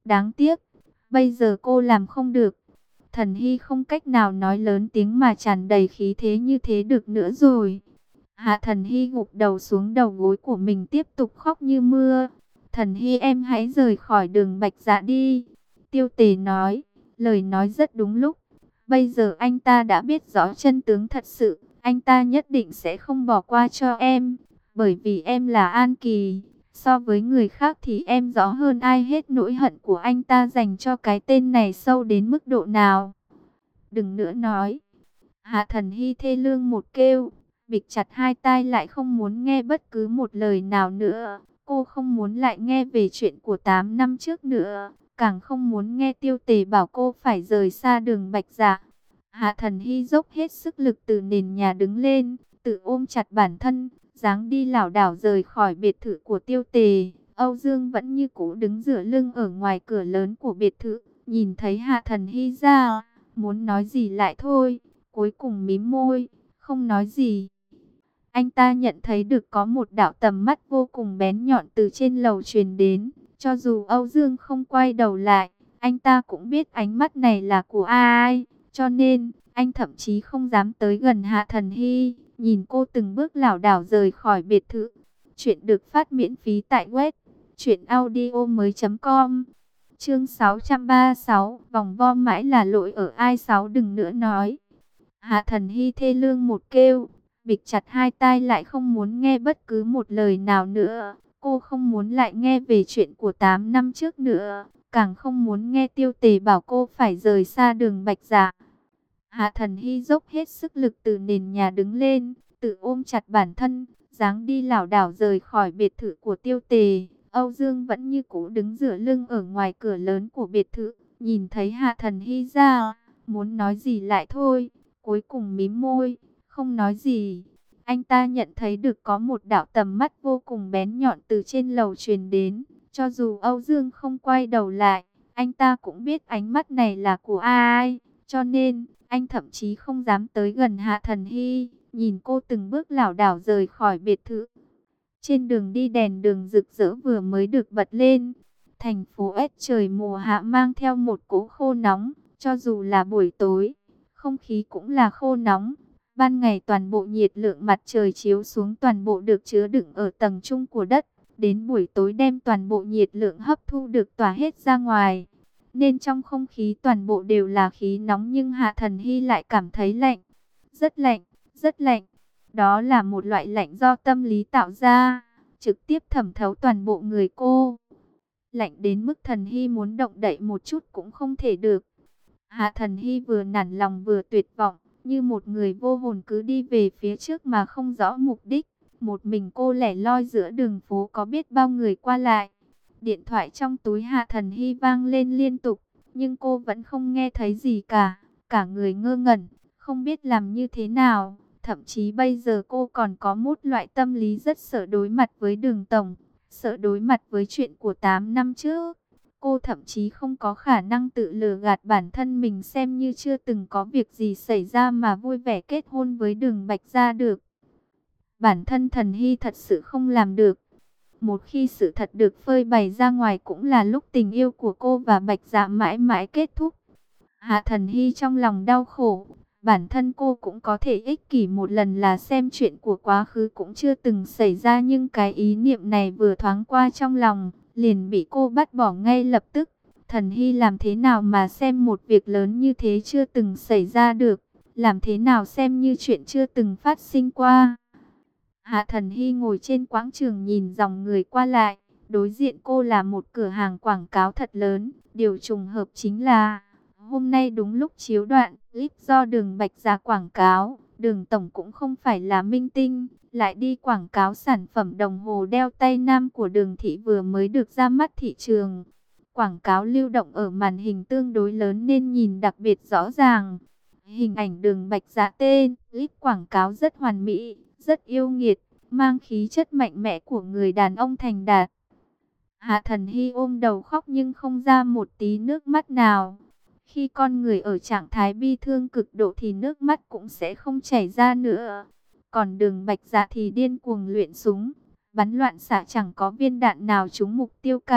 Đáng tiếc, bây giờ cô làm không được. Thần Hy không cách nào nói lớn tiếng mà tràn đầy khí thế như thế được nữa rồi. Hạ Thần Hy gục đầu xuống đầu gối của mình tiếp tục khóc như mưa. Thần Hy em hãy rời khỏi đường Bạch Dạ đi. Tiêu Tề nói, lời nói rất đúng lúc. Bây giờ anh ta đã biết rõ chân tướng thật sự. Anh ta nhất định sẽ không bỏ qua cho em. Bởi vì em là An Kỳ. So với người khác thì em rõ hơn ai hết nỗi hận của anh ta dành cho cái tên này sâu đến mức độ nào. Đừng nữa nói. Hạ Thần Hy thê lương một kêu, bịt chặt hai tai lại không muốn nghe bất cứ một lời nào nữa. Cô không muốn lại nghe về chuyện của 8 năm trước nữa, càng không muốn nghe Tiêu Tề bảo cô phải rời xa đường Bạch Dạ. Hạ Thần Hy dốc hết sức lực từ nền nhà đứng lên, tự ôm chặt bản thân, dáng đi lảo đảo rời khỏi biệt thự của Tiêu Tề. Âu Dương vẫn như cũ đứng dựa lưng ở ngoài cửa lớn của biệt thự, nhìn thấy Hạ Thần Hy ra, muốn nói gì lại thôi, cuối cùng mím môi, không nói gì. Anh ta nhận thấy được có một đạo tầm mắt vô cùng bén nhọn từ trên lầu truyền đến, cho dù Âu Dương không quay đầu lại, anh ta cũng biết ánh mắt này là của ai, cho nên anh thậm chí không dám tới gần Hạ Thần Hy, nhìn cô từng bước lảo đảo rời khỏi biệt thự. Chuyện được phát miễn phí tại web truyệnaudiomoi.com. Chương 636, vòng vo mãi là lỗi ở ai. 6 đừng nữa nói. Hạ Thần Hy thê lương một kêu, bịt chặt hai tai lại không muốn nghe bất cứ một lời nào nữa. Cô không muốn lại nghe về chuyện của 8 năm trước nữa, càng không muốn nghe Tiêu Tề bảo cô phải rời xa đường Bạch Dạ. Hạ Thần Hy dốc hết sức lực từ nền nhà đứng lên, tự ôm chặt bản thân, dáng đi lảo đảo rời khỏi biệt thự của Tiêu Tề. Âu Dương vẫn như cũ đứng dựa lưng ở ngoài cửa lớn của biệt thự, nhìn thấy Hạ Thần Hy ra, muốn nói gì lại thôi, cuối cùng mím môi, không nói gì. Anh ta nhận thấy được có một đạo tầm mắt vô cùng bén nhọn từ trên lầu truyền đến, cho dù Âu Dương không quay đầu lại, anh ta cũng biết ánh mắt này là của ai, cho nên anh thậm chí không dám tới gần Hạ Thần Hy, nhìn cô từng bước lảo đảo rời khỏi biệt thự. Trên đường đi đèn đường rực rỡ vừa mới được bật lên. Thành phố S trời mùa hạ mang theo một cỗ khô nóng, cho dù là buổi tối, không khí cũng là khô nóng. Ban ngày toàn bộ nhiệt lượng mặt trời chiếu xuống toàn bộ được chứa đựng ở tầng trung của đất. Đến buổi tối đem toàn bộ nhiệt lượng hấp thu được tỏa hết ra ngoài. Nên trong không khí toàn bộ đều là khí nóng, nhưng Hạ Thần Hy lại cảm thấy lạnh. Rất lạnh, rất lạnh. Đó là một loại lạnh do tâm lý tạo ra, trực tiếp thẩm thấu toàn bộ người cô. Lạnh đến mức Thần Hy muốn động đậy một chút cũng không thể được. Hạ Thần Hy vừa nản lòng vừa tuyệt vọng, như một người vô hồn cứ đi về phía trước mà không rõ mục đích. Một mình cô lẻ loi giữa đường phố có biết bao người qua lại. Điện thoại trong túi Hạ Thần Hy vang lên liên tục, nhưng cô vẫn không nghe thấy gì cả. Cả người ngơ ngẩn, không biết làm như thế nào. Thậm chí bây giờ cô còn có một loại tâm lý rất sợ đối mặt với Đường Tổng, sợ đối mặt với chuyện của 8 năm trước. Cô thậm chí không có khả năng tự lừa gạt bản thân mình xem như chưa từng có việc gì xảy ra mà vui vẻ kết hôn với Đường Bạch Gia được. Bản thân Thần Hy thật sự không làm được. Một khi sự thật được phơi bày ra ngoài cũng là lúc tình yêu của cô và Bạch Dạ mãi mãi kết thúc. Hạ Thần Hy trong lòng đau khổ. Bản thân cô cũng có thể ích kỷ một lần là xem chuyện của quá khứ cũng chưa từng xảy ra, nhưng cái ý niệm này vừa thoáng qua trong lòng, liền bị cô bắt bỏ ngay lập tức. Thần Hy làm thế nào mà xem một việc lớn như thế chưa từng xảy ra được, làm thế nào xem như chuyện chưa từng phát sinh qua. Hạ Thần Hy ngồi trên quảng trường nhìn dòng người qua lại, đối diện cô là một cửa hàng quảng cáo thật lớn, điều trùng hợp chính là hôm nay đúng lúc chiếu đoạn clip do Đường Bạch Dạ quảng cáo, Đường Tổng cũng không phải là minh tinh, lại đi quảng cáo sản phẩm đồng hồ đeo tay nam của Đường Thị vừa mới được ra mắt thị trường. Quảng cáo lưu động ở màn hình tương đối lớn nên nhìn đặc biệt rõ ràng. Hình ảnh Đường Bạch Dạ tên, clip quảng cáo rất hoàn mỹ, rất yêu nghiệt, mang khí chất mạnh mẽ của người đàn ông thành đạt. Hạ Thần Hy ôm đầu khóc nhưng không ra một tí nước mắt nào. Khi con người ở trạng thái bi thương cực độ thì nước mắt cũng sẽ không chảy ra nữa. Còn Đường Bạch Dạ thì điên cuồng luyện súng, bắn loạn xạ chẳng có viên đạn nào trúng mục tiêu cả.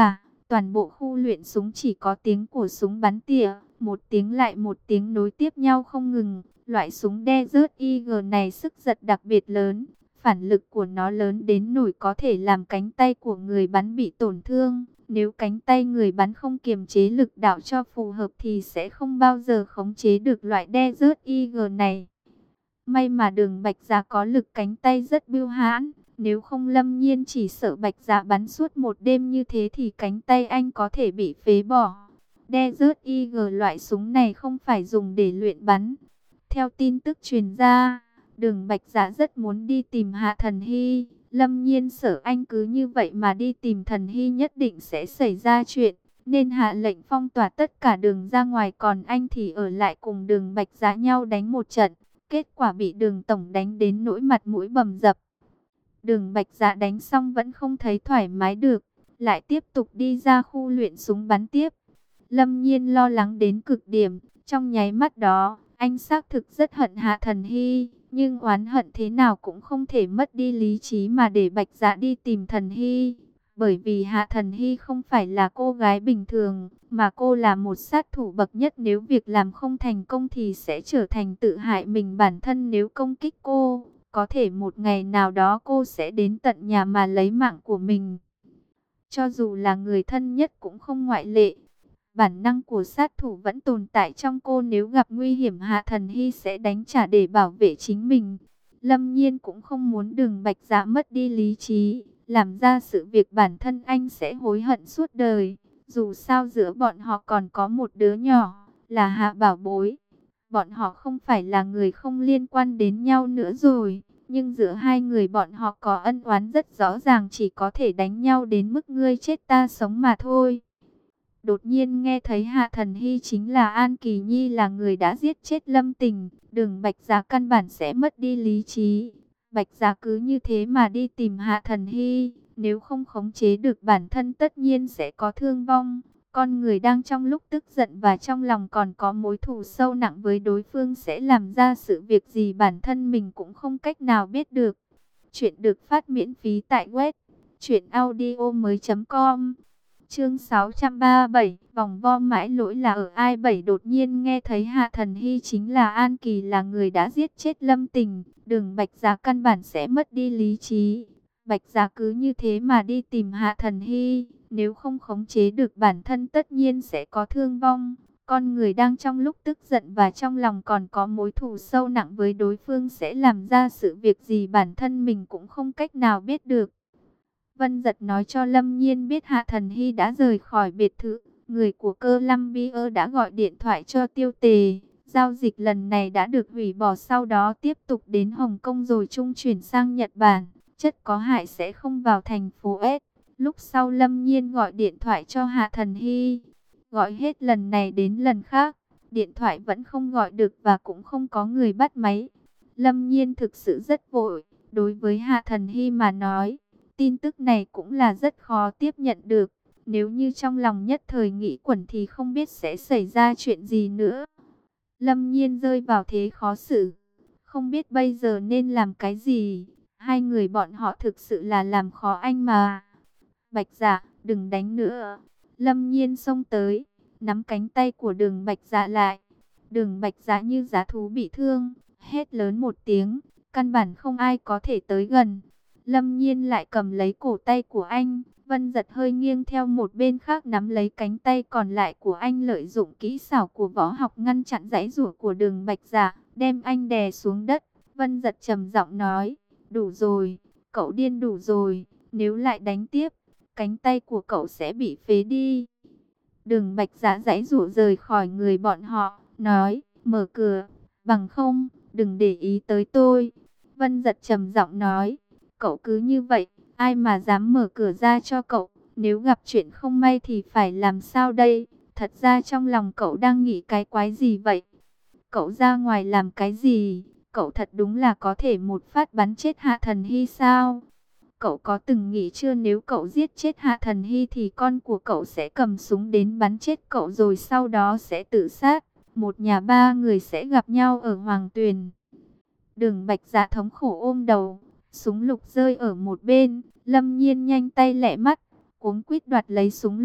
Toàn bộ khu luyện súng chỉ có tiếng của súng bắn tỉa, một tiếng lại một tiếng nối tiếp nhau không ngừng. Loại súng Desert Eagle này sức giật đặc biệt lớn, phản lực của nó lớn đến nỗi có thể làm cánh tay của người bắn bị tổn thương. Nếu cánh tay người bắn không kiềm chế lực đạo cho phù hợp thì sẽ không bao giờ khống chế được loại Desert Eagle này. May mà Đường Bạch Dạ có lực cánh tay rất bưu hãn, nếu không Lâm Nhiên chỉ sợ Bạch Dạ bắn suốt một đêm như thế thì cánh tay anh có thể bị phế bỏ. Desert Eagle loại súng này không phải dùng để luyện bắn. Theo tin tức truyền ra, Đường Bạch Dạ rất muốn đi tìm Hạ Thần Hy. Lâm Nhiên sợ anh cứ như vậy mà đi tìm Thần Hy nhất định sẽ xảy ra chuyện, nên hạ lệnh phong tỏa tất cả đường ra ngoài, còn anh thì ở lại cùng Đường Bạch Dạ nhau đánh một trận. Kết quả bị Đường tổng đánh đến nỗi mặt mũi bầm dập. Đường Bạch Dạ đánh xong vẫn không thấy thoải mái được, lại tiếp tục đi ra khu luyện súng bắn tiếp. Lâm Nhiên lo lắng đến cực điểm, trong nháy mắt đó, anh xác thực rất hận Hạ Thần Hy, nhưng oán hận thế nào cũng không thể mất đi lý trí mà để Bạch Dạ đi tìm Thần Hy. Bởi vì Hạ Thần Hy không phải là cô gái bình thường, mà cô là một sát thủ bậc nhất. Nếu việc làm không thành công thì sẽ trở thành tự hại mình bản thân. Nếu công kích cô, có thể một ngày nào đó cô sẽ đến tận nhà mà lấy mạng của mình. Cho dù là người thân nhất cũng không ngoại lệ. Bản năng của sát thủ vẫn tồn tại trong cô, nếu gặp nguy hiểm Hạ Thần Hy sẽ đánh trả để bảo vệ chính mình. Lâm Nhiên cũng không muốn Đường Bạch Dạ mất đi lý trí, làm ra sự việc bản thân anh sẽ hối hận suốt đời. Dù sao giữa bọn họ còn có một đứa nhỏ, là Hạ Bảo Bối. Bọn họ không phải là người không liên quan đến nhau nữa rồi, nhưng giữa hai người bọn họ có ân oán rất rõ ràng, chỉ có thể đánh nhau đến mức ngươi chết ta sống mà thôi. Đột nhiên nghe thấy Hạ Thần Hy chính là An Kỳ Nhi, là người đã giết chết Lâm Tình, Đường Bạch Dạ căn bản sẽ mất đi lý trí. Bạch Dạ cứ như thế mà đi tìm Hạ Thần Hy, nếu không khống chế được bản thân tất nhiên sẽ có thương vong. Con người đang trong lúc tức giận và trong lòng còn có mối thù sâu nặng với đối phương sẽ làm ra sự việc gì bản thân mình cũng không cách nào biết được. Chuyện được phát miễn phí tại web truyệnaudiomoi.com. Chương 637, vòng vo mãi lỗi là ở ai? Bảy đột nhiên nghe thấy Hạ Thần Hy chính là An Kỳ, là người đã giết chết Lâm Tình, Đường Bạch Dạ căn bản sẽ mất đi lý trí. Bạch Dạ cứ như thế mà đi tìm Hạ Thần Hy, nếu không khống chế được bản thân tất nhiên sẽ có thương vong. Con người đang trong lúc tức giận và trong lòng còn có mối thù sâu nặng với đối phương sẽ làm ra sự việc gì bản thân mình cũng không cách nào biết được. Vân Dật nói cho Lâm Nhiên biết Hạ Thần Hy đã rời khỏi biệt thự. Người của Columbia đã gọi điện thoại cho Tiêu Tề. Giao dịch lần này đã được hủy bỏ, sau đó tiếp tục đến Hồng Kông rồi trung chuyển sang Nhật Bản. Chất có hại sẽ không vào thành phố S. Lúc sau Lâm Nhiên gọi điện thoại cho Hạ Thần Hy. Gọi hết lần này đến lần khác, điện thoại vẫn không gọi được và cũng không có người bắt máy. Lâm Nhiên thực sự rất vội. Đối với Hạ Thần Hy mà nói, tin tức này cũng là rất khó tiếp nhận được. Nếu như trong lòng nhất thời nghĩ quẩn thì không biết sẽ xảy ra chuyện gì nữa. Lâm Nhiên rơi vào thế khó xử, không biết bây giờ nên làm cái gì. Hai người bọn họ thực sự là làm khó anh mà. Bạch Dạ, đừng đánh nữa. Lâm Nhiên xông tới, nắm cánh tay của Đường Bạch Dạ lại. Đường Bạch Dạ như dã thú bị thương, hét lớn một tiếng, căn bản không ai có thể tới gần. Lâm Nhiên lại cầm lấy cổ tay của anh. Vân Dật hơi nghiêng theo một bên khác nắm lấy cánh tay còn lại của anh, lợi dụng kỹ xảo của võ học ngăn chặn giãy giụa của Đường Bạch Dạ, đem anh đè xuống đất. Vân Dật trầm giọng nói, đủ rồi, cậu điên đủ rồi, nếu lại đánh tiếp, cánh tay của cậu sẽ bị phế đi. Đường Bạch Dạ giãy giụa rời khỏi người bọn họ, nói, mở cửa, bằng không, đừng để ý tới tôi. Vân Dật trầm giọng nói, cậu cứ như vậy, ai mà dám mở cửa ra cho cậu, nếu gặp chuyện không may thì phải làm sao đây? Thật ra trong lòng cậu đang nghĩ cái quái gì vậy? Cậu ra ngoài làm cái gì? Cậu thật đúng là có thể một phát bắn chết Hạ Thần Hy sao? Cậu có từng nghĩ chưa, nếu cậu giết chết Hạ Thần Hy thì con của cậu sẽ cầm súng đến bắn chết cậu rồi sau đó sẽ tự sát. Một nhà ba người sẽ gặp nhau ở Hoàng Tuyền. Đường Bạch Dạ thống khổ ôm đầu. Súng lục rơi ở một bên, Lâm Nhiên nhanh tay lẹ mắt, cuống quýt đoạt lấy súng lục.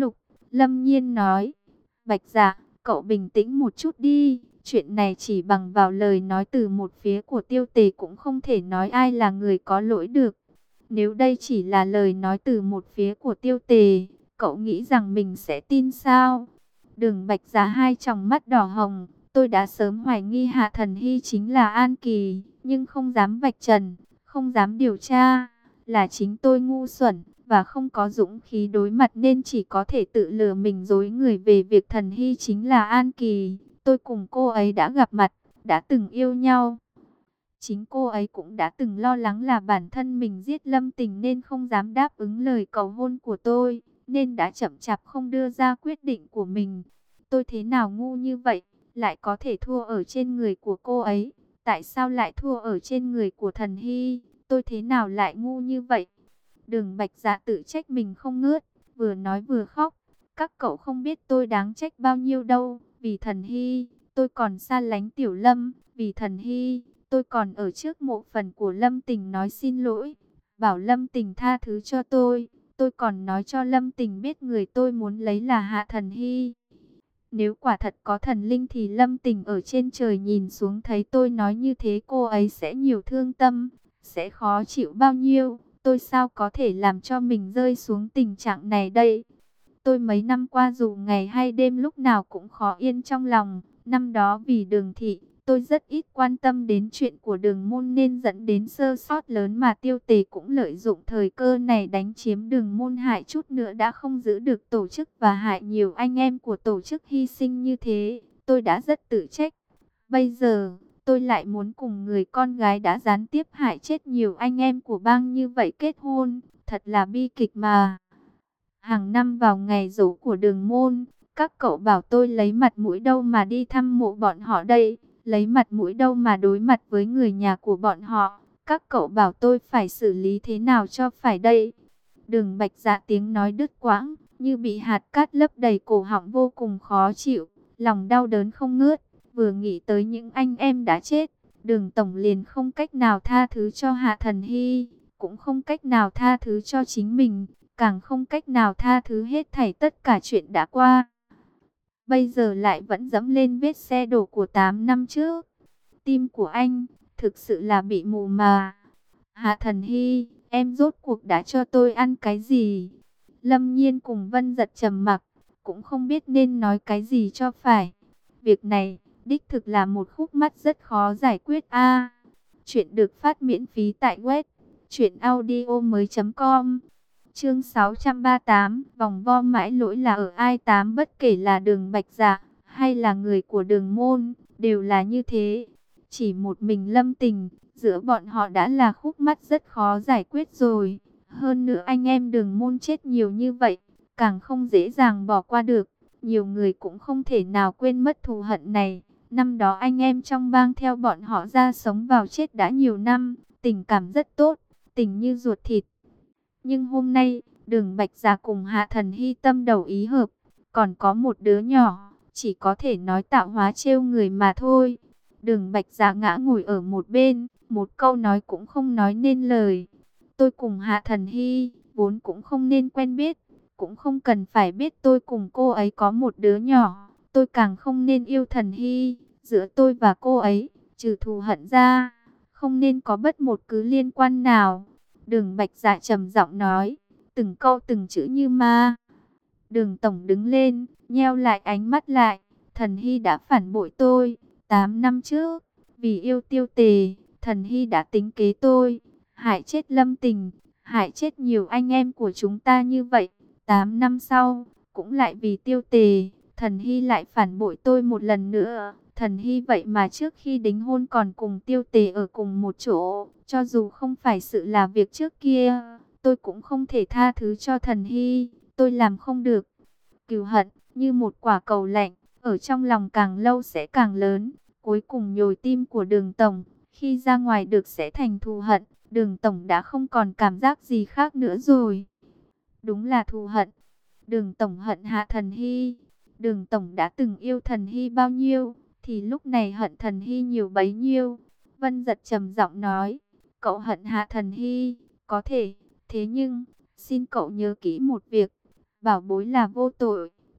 Lâm Nhiên nói, Bạch Dạ, cậu bình tĩnh một chút đi. Chuyện này chỉ bằng vào lời nói từ một phía của Tiêu Tề cũng không thể nói ai là người có lỗi được. Nếu đây chỉ là lời nói từ một phía của Tiêu Tề, cậu nghĩ rằng mình sẽ tin sao? Đường Bạch Dạ hai tròng mắt đỏ hồng. Tôi đã sớm hoài nghi Hạ Thần Hy chính là An Kỳ, nhưng không dám vạch trần, không dám điều tra. Là chính tôi ngu xuẩn và không có dũng khí đối mặt nên chỉ có thể tự lừa mình dối người về việc Thần Hy chính là An Kỳ. Tôi cùng cô ấy đã gặp mặt, đã từng yêu nhau. Chính cô ấy cũng đã từng lo lắng là bản thân mình giết Lâm Tình nên không dám đáp ứng lời cầu hôn của tôi, nên đã chậm chạp không đưa ra quyết định của mình. Tôi thế nào ngu như vậy, lại có thể thua ở trên người của cô ấy? Tại sao lại thua ở trên người của Thần Hy? Tôi thế nào lại ngu như vậy? Đường Bạch Dạ tự trách mình không ngớt, vừa nói vừa khóc. Các cậu không biết tôi đáng trách bao nhiêu đâu. Vì Thần Hy, tôi còn xa lánh Tiểu Lâm. Vì Thần Hy, tôi còn ở trước mộ phần của Lâm Tình nói xin lỗi, bảo Lâm Tình tha thứ cho tôi. Tôi còn nói cho Lâm Tình biết người tôi muốn lấy là Hạ Thần Hy. Nếu quả thật có thần linh thì Lâm Tình ở trên trời nhìn xuống thấy tôi nói như thế cô ấy sẽ nhiều thương tâm, sẽ khó chịu bao nhiêu. Tôi sao có thể làm cho mình rơi xuống tình trạng này đây? Tôi mấy năm qua dù ngày hay đêm lúc nào cũng khó yên trong lòng. Năm đó vì Đường Thị, tôi rất ít quan tâm đến chuyện của Đường Môn nên dẫn đến sơ sót lớn mà Tiêu Tề cũng lợi dụng thời cơ này đánh chiếm Đường Môn, hại chút nữa đã không giữ được tổ chức và hại nhiều anh em của tổ chức hy sinh như thế. Tôi đã rất tự trách. Bây giờ, tôi lại muốn cùng người con gái đã gián tiếp hại chết nhiều anh em của bang như vậy kết hôn. Thật là bi kịch mà. Hàng năm vào ngày giỗ của Đường Môn, các cậu bảo tôi lấy mặt mũi đâu mà đi thăm mộ bọn họ đây, lấy mặt mũi đâu mà đối mặt với người nhà của bọn họ. Các cậu bảo tôi phải xử lý thế nào cho phải đây? Đường Bạch Dạ tiếng nói đứt quãng, như bị hạt cát lấp đầy cổ họng, vô cùng khó chịu, lòng đau đớn không ngớt. Vừa nghĩ tới những anh em đã chết, Đường tổng liền không cách nào tha thứ cho Hạ Thần Hy, cũng không cách nào tha thứ cho chính mình, càng không cách nào tha thứ hết thảy tất cả chuyện đã qua. Bây giờ lại vẫn dẫm lên vết xe đổ của 8 năm trước. Tim của anh thực sự là bị mù mà. Hạ Thần Hy, em rốt cuộc đã cho tôi ăn cái gì? Lâm Nhiên cùng Vân Giật trầm mặc, cũng không biết nên nói cái gì cho phải. Việc này đích thực là một khúc mắc rất khó giải quyết a. Chuyện được phát miễn phí tại web truyệnaudiomoi.com. Chương 638, vòng vo mãi lỗi là ở ai? Tám, bất kể là Đường Bạch Dạ hay là người của Đường Môn, đều là như thế. Chỉ một mình Lâm Tình, giữa bọn họ đã là khúc mắc rất khó giải quyết rồi. Hơn nữa anh em Đường Môn chết nhiều như vậy, càng không dễ dàng bỏ qua được. Nhiều người cũng không thể nào quên mất thù hận này. Năm đó anh em trong bang theo bọn họ ra sống vào chết đã nhiều năm, tình cảm rất tốt, tình như ruột thịt. Nhưng hôm nay, Đường Bạch Dạ cùng Hạ Thần Hy tâm đầu ý hợp, còn có một đứa nhỏ, chỉ có thể nói tạo hóa trêu người mà thôi. Đường Bạch Dạ ngã ngồi ở một bên, một câu nói cũng không nói nên lời. Tôi cùng Hạ Thần Hy, vốn cũng không nên quen biết, cũng không cần phải biết tôi cùng cô ấy có một đứa nhỏ. Tôi càng không nên yêu Thần Hy, giữa tôi và cô ấy, trừ thù hận ra, không nên có bất một cứ liên quan nào. Đường Bạch Dạ trầm giọng nói, từng câu từng chữ như ma. Đường tổng đứng lên, nheo lại ánh mắt lại. Thần Hy đã phản bội tôi. 8 năm trước, vì yêu Tiêu Tề, Thần Hy đã tính kế tôi, hại chết Lâm Tình, hại chết nhiều anh em của chúng ta như vậy. 8 năm sau, cũng lại vì Tiêu Tề, Thần Hy lại phản bội tôi một lần nữa. Thần Hy vậy mà trước khi đính hôn còn cùng Tiêu Tề ở cùng một chỗ. Cho dù không phải sự là việc trước kia, tôi cũng không thể tha thứ cho Thần Hy. Tôi làm không được. Cừu hận như một quả cầu lạnh, ở trong lòng càng lâu sẽ càng lớn. Cuối cùng nhồi tim của Đường tổng, khi ra ngoài được sẽ thành thù hận. Đường tổng đã không còn cảm giác gì khác nữa rồi. Đúng là thù hận. Đường tổng hận Hạ Thần Hy. Đường tổng đã từng yêu Thần Hy bao nhiêu, thì lúc này hận Thần Hy nhiều bấy nhiêu. Vân Giật trầm giọng nói, cậu hận Hạ Thần Hy, có thể, thế nhưng, xin cậu nhớ kỹ một việc, bảo bối là vô tội,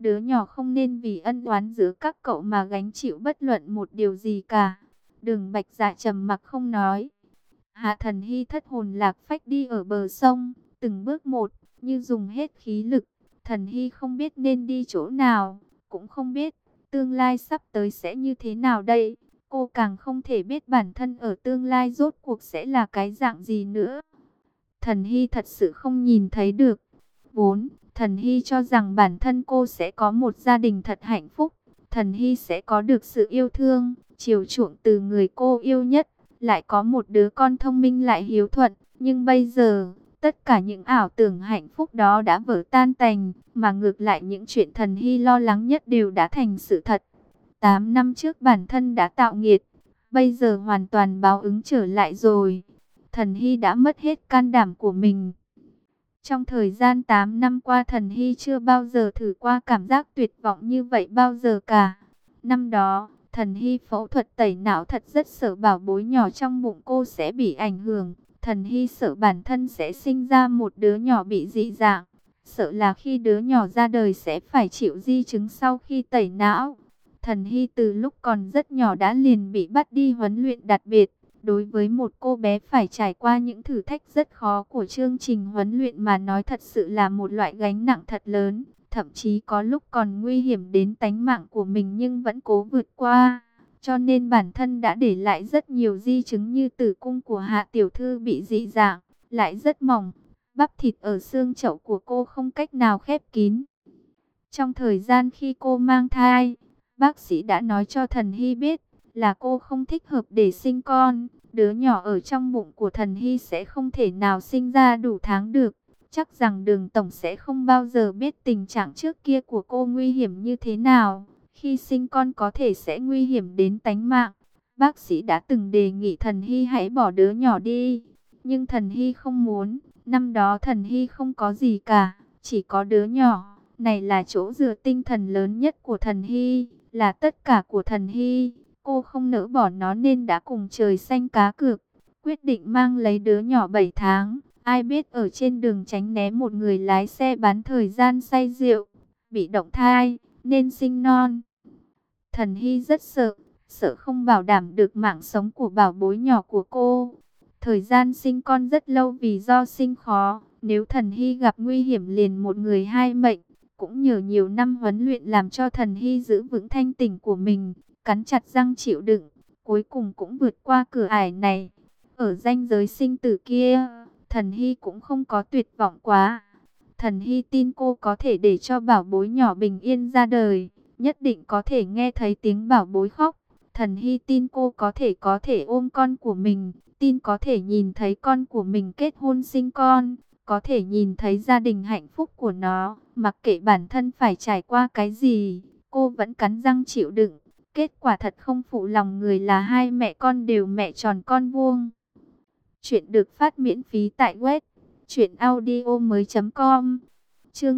Đứa nhỏ không nên vì ân oán giữa các cậu mà gánh chịu bất luận một điều gì cả. Đường Bạch Dạ trầm mặc không nói. Hạ Thần Hy thất hồn lạc phách đi ở bờ sông, từng bước một, như dùng hết khí lực. Thần Hy không biết nên đi chỗ nào, cũng không biết tương lai sắp tới sẽ như thế nào đây. Cô càng không thể biết bản thân ở tương lai rốt cuộc sẽ là cái dạng gì nữa. Thần Hy thật sự không nhìn thấy được. Vốn, Thần Hy cho rằng bản thân cô sẽ có một gia đình thật hạnh phúc. Thần Hy sẽ có được sự yêu thương, chiều chuộng từ người cô yêu nhất. Lại có một đứa con thông minh lại hiếu thuận. Nhưng bây giờ, tất cả những ảo tưởng hạnh phúc đó đã vỡ tan tành. Mà ngược lại những chuyện Thần Hy lo lắng nhất đều đã thành sự thật. 8 năm trước bản thân đã tạo nghiệt. Bây giờ hoàn toàn báo ứng trở lại rồi. Thần Hy đã mất hết can đảm của mình. Trong thời gian 8 năm qua Thần Hy chưa bao giờ thử qua cảm giác tuyệt vọng như vậy bao giờ cả. Năm đó, Thần Hy phẫu thuật tẩy não thật rất sợ bảo bối nhỏ trong bụng cô sẽ bị ảnh hưởng. Thần Hy sợ bản thân sẽ sinh ra một đứa nhỏ bị dị dạng. Sợ là khi đứa nhỏ ra đời sẽ phải chịu di chứng sau khi tẩy não. Thần Hy từ lúc còn rất nhỏ đã liền bị bắt đi huấn luyện đặc biệt. Đối với một cô bé phải trải qua những thử thách rất khó của chương trình huấn luyện mà nói thật sự là một loại gánh nặng thật lớn. Thậm chí có lúc còn nguy hiểm đến tánh mạng của mình nhưng vẫn cố vượt qua. Cho nên bản thân đã để lại rất nhiều di chứng như tử cung của Hạ tiểu thư bị dị dạng, lại rất mỏng. Bắp thịt ở xương chậu của cô không cách nào khép kín. Trong thời gian khi cô mang thai, bác sĩ đã nói cho Thần Hy biết là cô không thích hợp để sinh con. Đứa nhỏ ở trong bụng của Thần Hy sẽ không thể nào sinh ra đủ tháng được. Chắc rằng Đường Tổng sẽ không bao giờ biết tình trạng trước kia của cô nguy hiểm như thế nào. Khi sinh con có thể sẽ nguy hiểm đến tánh mạng. Bác sĩ đã từng đề nghị Thần Hy hãy bỏ đứa nhỏ đi. Nhưng Thần Hy không muốn. Năm đó Thần Hy không có gì cả, chỉ có đứa nhỏ. Này là chỗ dựa tinh thần lớn nhất của Thần Hy, là tất cả của Thần Hy. Cô không nỡ bỏ nó nên đã cùng trời xanh cá cược, quyết định mang lấy đứa nhỏ 7 tháng. Ai biết ở trên đường tránh né một người lái xe bán thời gian say rượu, bị động thai, nên sinh non. Thần Hy rất sợ, sợ không bảo đảm được mạng sống của bảo bối nhỏ của cô. Thời gian sinh con rất lâu vì do sinh khó, nếu Thần Hy gặp nguy hiểm liền một người hai mệnh. Cũng nhờ nhiều năm huấn luyện làm cho Thần Hy giữ vững thanh tỉnh của mình, cắn chặt răng chịu đựng, cuối cùng cũng vượt qua cửa ải này. Ở ranh giới sinh tử kia, Thần Hy cũng không có tuyệt vọng quá. Thần Hy tin cô có thể để cho bảo bối nhỏ bình yên ra đời, nhất định có thể nghe thấy tiếng bảo bối khóc. Thần Hy tin cô có thể ôm con của mình, tin có thể nhìn thấy con của mình kết hôn sinh con, có thể nhìn thấy gia đình hạnh phúc của nó. Mặc kệ bản thân phải trải qua cái gì, cô vẫn cắn răng chịu đựng. Kết quả thật không phụ lòng người là hai mẹ con đều mẹ tròn con vuông. Chuyện được phát miễn phí tại web truyệnaudiomoi.com. Chương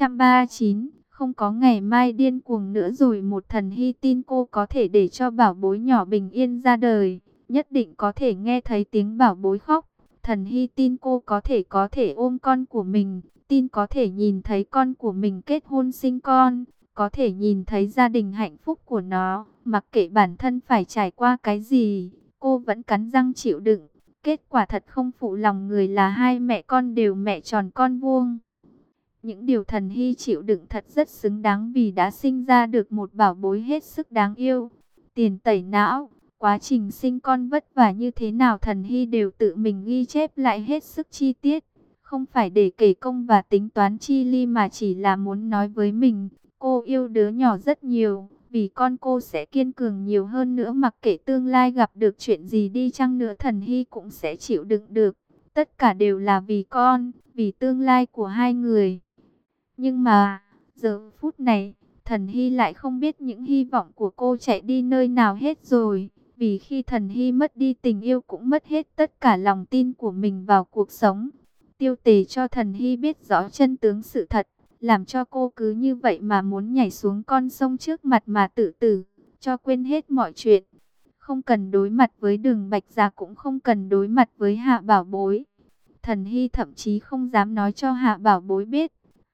639, không có ngày mai điên cuồng nữa rồi. Một Thần Hy tin cô có thể để cho bảo bối nhỏ bình yên ra đời, nhất định có thể nghe thấy tiếng bảo bối khóc. Thần Hy tin cô có thể ôm con của mình, tin có thể nhìn thấy con của mình kết hôn sinh con, có thể nhìn thấy gia đình hạnh phúc của nó. Mặc kệ bản thân phải trải qua cái gì, cô vẫn cắn răng chịu đựng. Kết quả thật không phụ lòng người là hai mẹ con đều mẹ tròn con vuông. Những điều Thần Hy chịu đựng thật rất xứng đáng vì đã sinh ra được một bảo bối hết sức đáng yêu. Tiền tẩy não, quá trình sinh con vất vả như thế nào Thần Hy đều tự mình ghi chép lại hết sức chi tiết. Không phải để kể công và tính toán chi ly mà chỉ là muốn nói với mình, cô yêu đứa nhỏ rất nhiều. Vì con cô sẽ kiên cường nhiều hơn nữa, mặc kệ tương lai gặp được chuyện gì đi chăng nữa Thần Hy cũng sẽ chịu đựng được. Tất cả đều là vì con, vì tương lai của hai người. Nhưng mà, giờ phút này, Thần Hy lại không biết những hy vọng của cô chạy đi nơi nào hết rồi. Vì khi Thần Hy mất đi tình yêu cũng mất hết tất cả lòng tin của mình vào cuộc sống. Tiêu Tề cho Thần Hy biết rõ chân tướng sự thật, làm cho cô cứ như vậy mà muốn nhảy xuống con sông trước mặt mà tự tử, cho quên hết mọi chuyện. Không cần đối mặt với Đường Bạch Dạ, cũng không cần đối mặt với Hạ Bảo Bối. Thần Hy thậm chí không dám nói cho Hạ Bảo Bối biết.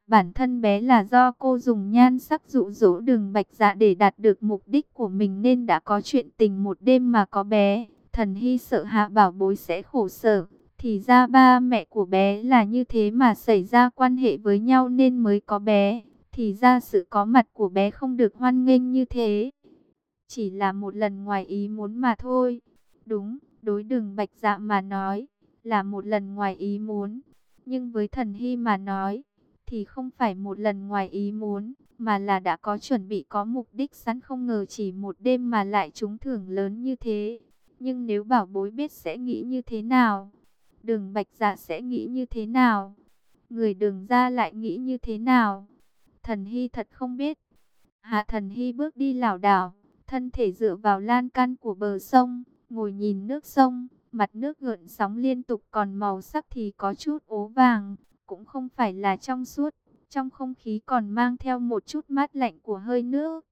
Bản thân bé là do cô dùng nhan sắc dụ dỗ Đường Bạch Dạ để đạt được mục đích của mình nên đã có chuyện tình một đêm mà có bé. Thần Hy sợ Hạ Bảo Bối sẽ khổ sở. Thì ra ba mẹ của bé là như thế mà xảy ra quan hệ với nhau nên mới có bé. Thì ra sự có mặt của bé không được hoan nghênh như thế. Chỉ là một lần ngoài ý muốn mà thôi. Đúng, đối Đường Bạch Dạ mà nói là một lần ngoài ý muốn. Nhưng với Thần Hy mà nói thì không phải một lần ngoài ý muốn, mà là đã có chuẩn bị có mục đích sẵn, không ngờ chỉ một đêm mà lại trúng thưởng lớn như thế. Nhưng nếu Bảo Bối biết sẽ nghĩ như thế nào? Đường Bạch Dạ sẽ nghĩ như thế nào? Người Đường gia lại nghĩ như thế nào? Thần Hy thật không biết. Hạ Thần Hy bước đi lảo đảo, thân thể dựa vào lan can của bờ sông, ngồi nhìn nước sông, mặt nước gợn sóng liên tục, còn màu sắc thì có chút ố vàng, cũng không phải là trong suốt, trong không khí còn mang theo một chút mát lạnh của hơi nước.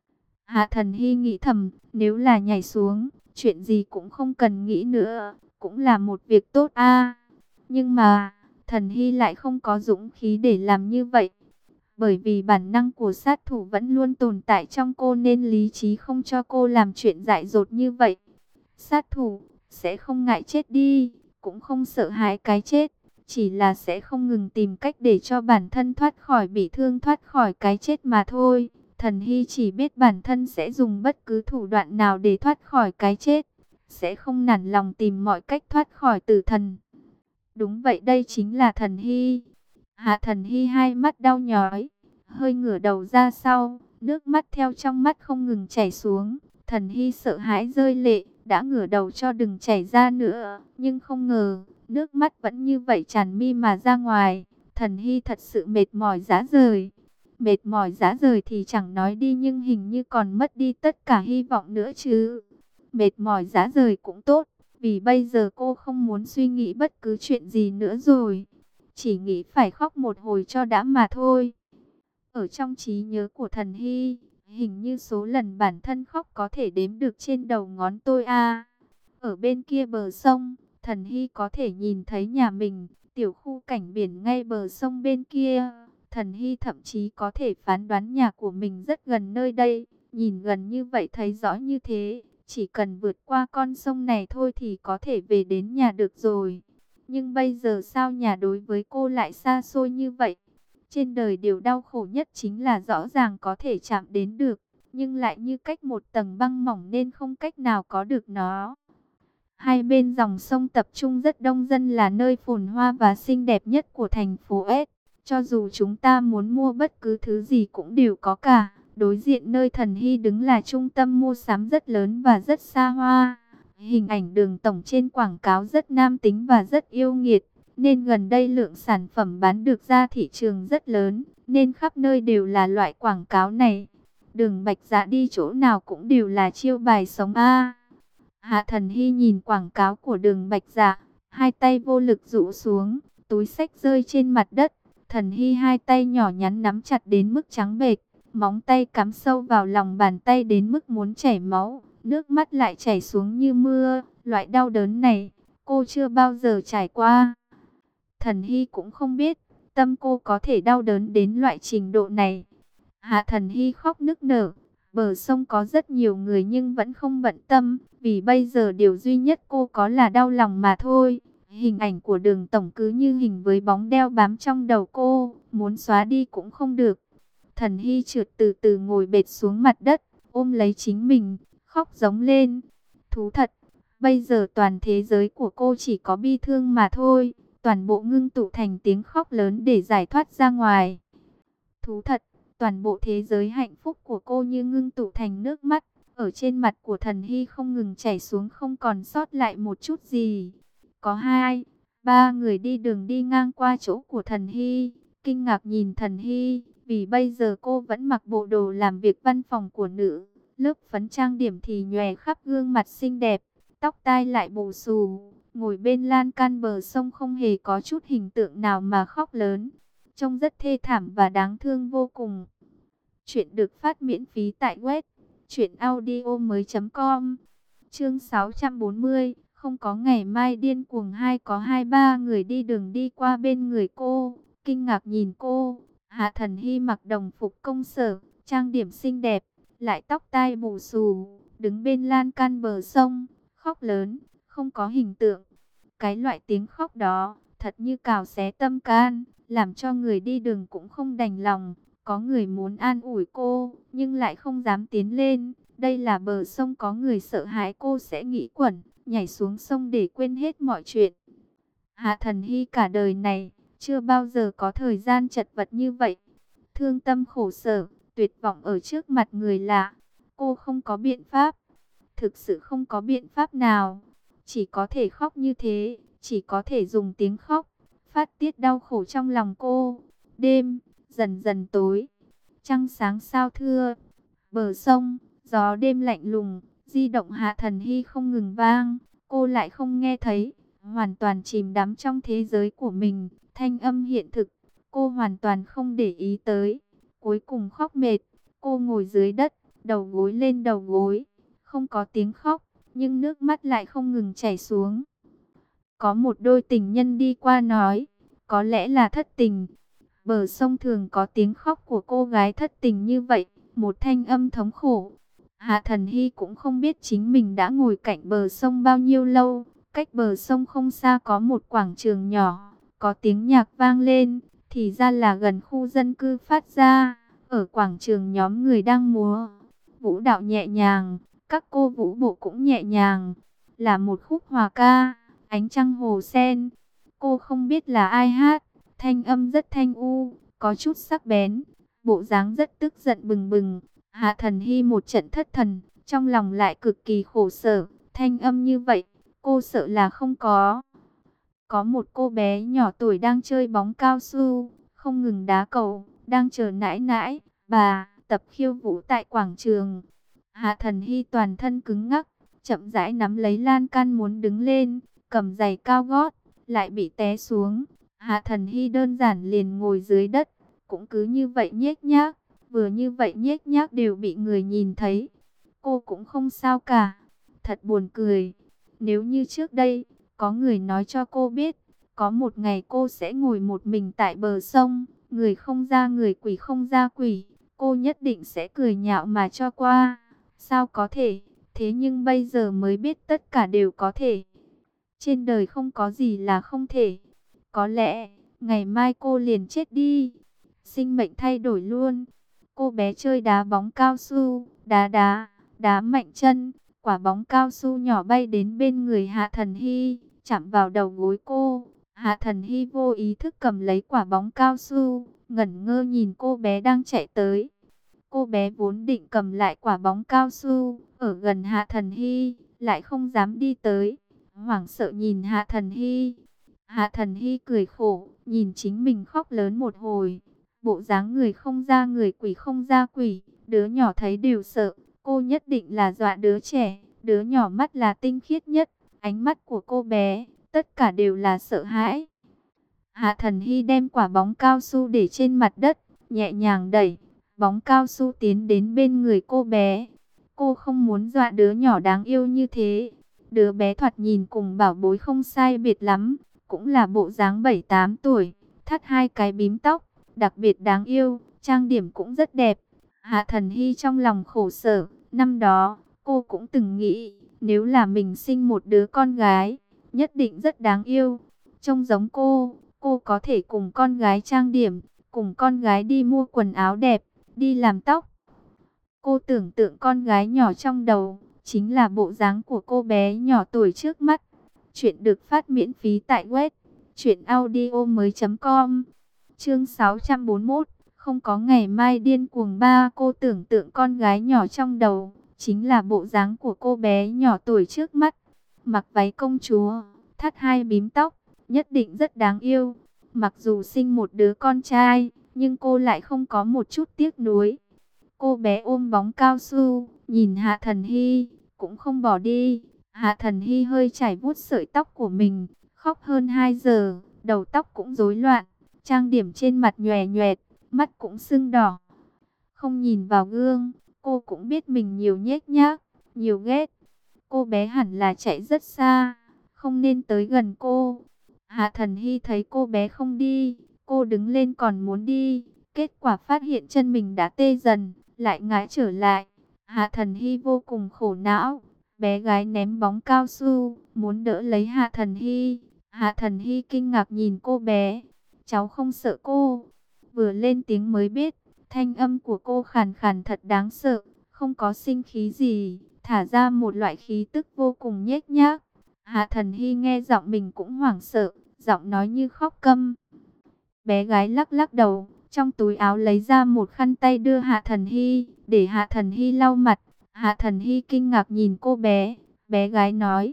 Hạ Thần Hy nghĩ thầm, nếu là nhảy xuống, chuyện gì cũng không cần nghĩ nữa, cũng là một việc tốt a. Nhưng mà, Thần Hy lại không có dũng khí để làm như vậy. Bởi vì bản năng của sát thủ vẫn luôn tồn tại trong cô nên lý trí không cho cô làm chuyện dại dột như vậy. Sát thủ sẽ không ngại chết đi, cũng không sợ hãi cái chết, chỉ là sẽ không ngừng tìm cách để cho bản thân thoát khỏi bị thương, thoát khỏi cái chết mà thôi. Thần Hy chỉ biết bản thân sẽ dùng bất cứ thủ đoạn nào để thoát khỏi cái chết, sẽ không nản lòng tìm mọi cách thoát khỏi tử thần. Đúng vậy, đây chính là Thần Hy. Hạ Thần Hy hai mắt đau nhói, hơi ngửa đầu ra sau, nước mắt theo trong mắt không ngừng chảy xuống. Thần Hy sợ hãi rơi lệ, đã ngửa đầu cho đừng chảy ra nữa, nhưng không ngờ, nước mắt vẫn như vậy tràn mi mà ra ngoài. Thần Hy thật sự mệt mỏi rã rời. Mệt mỏi rã rời thì chẳng nói đi, nhưng hình như còn mất đi tất cả hy vọng nữa chứ. Mệt mỏi rã rời cũng tốt, vì bây giờ cô không muốn suy nghĩ bất cứ chuyện gì nữa rồi. Chỉ nghĩ phải khóc một hồi cho đã mà thôi. Ở trong trí nhớ của Thần Hy, hình như số lần bản thân khóc có thể đếm được trên đầu ngón tay a. Ở bên kia bờ sông, Thần Hy có thể nhìn thấy nhà mình, tiểu khu cảnh biển ngay bờ sông bên kia. Thần Hy thậm chí có thể phán đoán nhà của mình rất gần nơi đây. Nhìn gần như vậy, thấy rõ như thế, chỉ cần vượt qua con sông này thôi thì có thể về đến nhà được rồi. Nhưng bây giờ sao nhà đối với cô lại xa xôi như vậy? Trên đời điều đau khổ nhất chính là rõ ràng có thể chạm đến được, nhưng lại như cách một tầng băng mỏng nên không cách nào có được nó. Hai bên dòng sông tập trung rất đông dân, là nơi phồn hoa và xinh đẹp nhất của thành phố S. Cho dù chúng ta muốn mua bất cứ thứ gì cũng đều có cả. Đối diện nơi Thần Hy đứng là trung tâm mua sắm rất lớn và rất xa hoa. Hình ảnh Đường tổng trên quảng cáo rất nam tính và rất yêu nghiệt, nên gần đây lượng sản phẩm bán được ra thị trường rất lớn, nên khắp nơi đều là loại quảng cáo này. Đường Bạch Dạ đi chỗ nào cũng đều là chiêu bài sống a. Hạ Thần Hy nhìn quảng cáo của Đường Bạch Dạ, hai tay vô lực rũ xuống, túi xách rơi trên mặt đất. Thần Hy hai tay nhỏ nhắn nắm chặt đến mức trắng bệch, móng tay cắm sâu vào lòng bàn tay đến mức muốn chảy máu, nước mắt lại chảy xuống như mưa. Loại đau đớn này, cô chưa bao giờ trải qua. Thần Hy cũng không biết, tâm cô có thể đau đớn đến loại trình độ này. Hạ Thần Hy khóc nức nở. Bờ sông có rất nhiều người nhưng vẫn không bận tâm, vì bây giờ điều duy nhất cô có là đau lòng mà thôi. Hình ảnh của Đường tổng cứ như hình với bóng đeo bám trong đầu cô, muốn xóa đi cũng không được. Thần Hy trượt từ từ ngồi bệt xuống mặt đất, ôm lấy chính mình, khóc giống lên. Thú thật, bây giờ toàn thế giới của cô chỉ có bi thương mà thôi, toàn bộ ngưng tụ thành tiếng khóc lớn để giải thoát ra ngoài. Thú thật, toàn bộ thế giới hạnh phúc của cô như ngưng tụ thành nước mắt, ở trên mặt của Thần Hy không ngừng chảy xuống, không còn sót lại một chút gì. Có hai, ba người đi đường đi ngang qua chỗ của Thần Hy, kinh ngạc nhìn Thần Hy, vì bây giờ cô vẫn mặc bộ đồ làm việc văn phòng của nữ, lớp phấn trang điểm thì nhòe khắp gương mặt xinh đẹp, tóc tai lại bù xù, ngồi bên lan can bờ sông không hề có chút hình tượng nào mà khóc lớn, trông rất thê thảm và đáng thương vô cùng. Chuyện được phát miễn phí tại web truyệnaudiomoi.com. Chương 640, không có ngày mai điên cuồng hai. Có hai ba người đi đường đi qua bên người cô, kinh ngạc nhìn cô. Hạ Thần Hy mặc đồng phục công sở, trang điểm xinh đẹp, lại tóc tai bù xù, đứng bên lan can bờ sông, khóc lớn, không có hình tượng. Cái loại tiếng khóc đó, thật như cào xé tâm can, làm cho người đi đường cũng không đành lòng. Có người muốn an ủi cô, nhưng lại không dám tiến lên. Đây là bờ sông, có người sợ hãi cô sẽ nghĩ quẩn, nhảy xuống sông để quên hết mọi chuyện. Hạ Thần Hy cả đời này, chưa bao giờ có thời gian chật vật như vậy. Thương tâm khổ sở, tuyệt vọng ở trước mặt người lạ. Cô không có biện pháp, thực sự không có biện pháp nào. Chỉ có thể khóc như thế, chỉ có thể dùng tiếng khóc, phát tiết đau khổ trong lòng cô. Đêm, dần dần tối, trăng sáng sao thưa. Bờ sông, gió đêm lạnh lùng, di động Hạ Thần Hy không ngừng vang. Cô lại không nghe thấy, hoàn toàn chìm đắm trong thế giới của mình. Thanh âm hiện thực, cô hoàn toàn không để ý tới. Cuối cùng khóc mệt, cô ngồi dưới đất, đầu gối lên đầu gối. Không có tiếng khóc, nhưng nước mắt lại không ngừng chảy xuống. Có một đôi tình nhân đi qua nói, có lẽ là thất tình. Bờ sông thường có tiếng khóc của cô gái thất tình như vậy, một thanh âm thống khổ. Hạ Thần Hy cũng không biết chính mình đã ngồi cạnh bờ sông bao nhiêu lâu. Cách bờ sông không xa có một quảng trường nhỏ, có tiếng nhạc vang lên, thì ra là gần khu dân cư phát ra. Ở quảng trường nhóm người đang múa vũ đạo nhẹ nhàng, các cô vũ bộ cũng nhẹ nhàng, là một khúc hòa ca, Ánh Trăng Hồ Sen. Cô không biết là ai hát, thanh âm rất thanh u, có chút sắc bén, bộ dáng rất tức giận bừng bừng. Hạ Thần Hy một trận thất thần, trong lòng lại cực kỳ khổ sở, thanh âm như vậy, cô sợ là không có. Có một cô bé nhỏ tuổi đang chơi bóng cao su, không ngừng đá cầu, đang chờ nãi nãi, bà, tập khiêu vũ tại quảng trường. Hạ Thần Hy toàn thân cứng ngắc, chậm rãi nắm lấy lan can muốn đứng lên, cầm giày cao gót, lại bị té xuống. Hạ Thần Hy đơn giản liền ngồi dưới đất, cũng cứ như vậy nhếch nhác, vừa như vậy nhếch nhác đều bị người nhìn thấy. Cô cũng không sao cả, thật buồn cười. Nếu như trước đây, có người nói cho cô biết, có một ngày cô sẽ ngồi một mình tại bờ sông, người không ra người quỷ không ra quỷ, cô nhất định sẽ cười nhạo mà cho qua. Sao có thể? Thế nhưng bây giờ mới biết tất cả đều có thể. Trên đời không có gì là không thể. Có lẽ, ngày mai cô liền chết đi. Sinh mệnh thay đổi luôn. Cô bé chơi đá bóng cao su, đá mạnh chân. Quả bóng cao su nhỏ bay đến bên người Hạ Thần Hy, chạm vào đầu gối cô. Hạ Thần Hy vô ý thức cầm lấy quả bóng cao su, ngẩn ngơ nhìn cô bé đang chạy tới. Cô bé vốn định cầm lại quả bóng cao su, ở gần Hạ Thần Hy, lại không dám đi tới, hoảng sợ nhìn Hạ Thần Hy. Hạ Thần Hy cười khổ, nhìn chính mình khóc lớn một hồi. Bộ dáng người không ra người quỷ không ra quỷ, đứa nhỏ thấy đều sợ. Cô nhất định là dọa đứa trẻ, đứa nhỏ mắt là tinh khiết nhất. Ánh mắt của cô bé, tất cả đều là sợ hãi. Hạ Thần Hy đem quả bóng cao su để trên mặt đất, nhẹ nhàng đẩy bóng cao su tiến đến bên người cô bé. Cô không muốn dọa đứa nhỏ đáng yêu như thế. Đứa bé thoạt nhìn cùng bảo bối không sai biệt lắm, cũng là bộ dáng 7-8 tuổi, thắt hai cái bím tóc, đặc biệt đáng yêu, trang điểm cũng rất đẹp. Hạ Thần Hy trong lòng khổ sở, năm đó, cô cũng từng nghĩ, nếu là mình sinh một đứa con gái, nhất định rất đáng yêu. Trông giống cô có thể cùng con gái trang điểm, cùng con gái đi mua quần áo đẹp, đi làm tóc. Cô tưởng tượng con gái nhỏ trong đầu, chính là bộ dáng của cô bé nhỏ tuổi trước mắt. Chuyện được phát miễn phí tại web truyệnaudiomoi.com. Chương 641, không có ngày mai điên cuồng ba. Cô tưởng tượng con gái nhỏ trong đầu, chính là bộ dáng của cô bé nhỏ tuổi trước mắt. Mặc váy công chúa, thắt hai bím tóc, nhất định rất đáng yêu. Mặc dù sinh một đứa con trai, nhưng cô lại không có một chút tiếc nuối. Cô bé ôm bóng cao su, nhìn Hạ Thần Hy, cũng không bỏ đi. Hạ Thần Hy hơi chải vuốt sợi tóc của mình, khóc hơn 2 giờ, đầu tóc cũng rối loạn, trang điểm trên mặt nhòe nhoẹt, mắt cũng sưng đỏ. Không nhìn vào gương, cô cũng biết mình nhiều nhếch nhác, nhiều ghét. Cô bé hẳn là chạy rất xa, không nên tới gần cô. Hạ Thần Hy thấy cô bé không đi, cô đứng lên còn muốn đi, Kết quả phát hiện chân mình đã tê dần, lại ngã trở lại. Hạ Thần Hy vô cùng khổ não. Bé gái ném bóng cao su, muốn đỡ lấy Hạ Thần Hy. Hạ Thần Hy kinh ngạc nhìn cô bé. Cháu không sợ cô. Vừa lên tiếng mới biết, thanh âm của cô khàn khàn thật đáng sợ, không có sinh khí gì, thả ra một loại khí tức vô cùng nhếch nhác. Hạ Thần Hy nghe giọng mình cũng hoảng sợ, giọng nói như khóc câm. Bé gái lắc lắc đầu, trong túi áo lấy ra một khăn tay đưa Hạ Thần Hy, để Hạ Thần Hy lau mặt. Hạ Thần Hy kinh ngạc nhìn cô bé. Bé gái nói,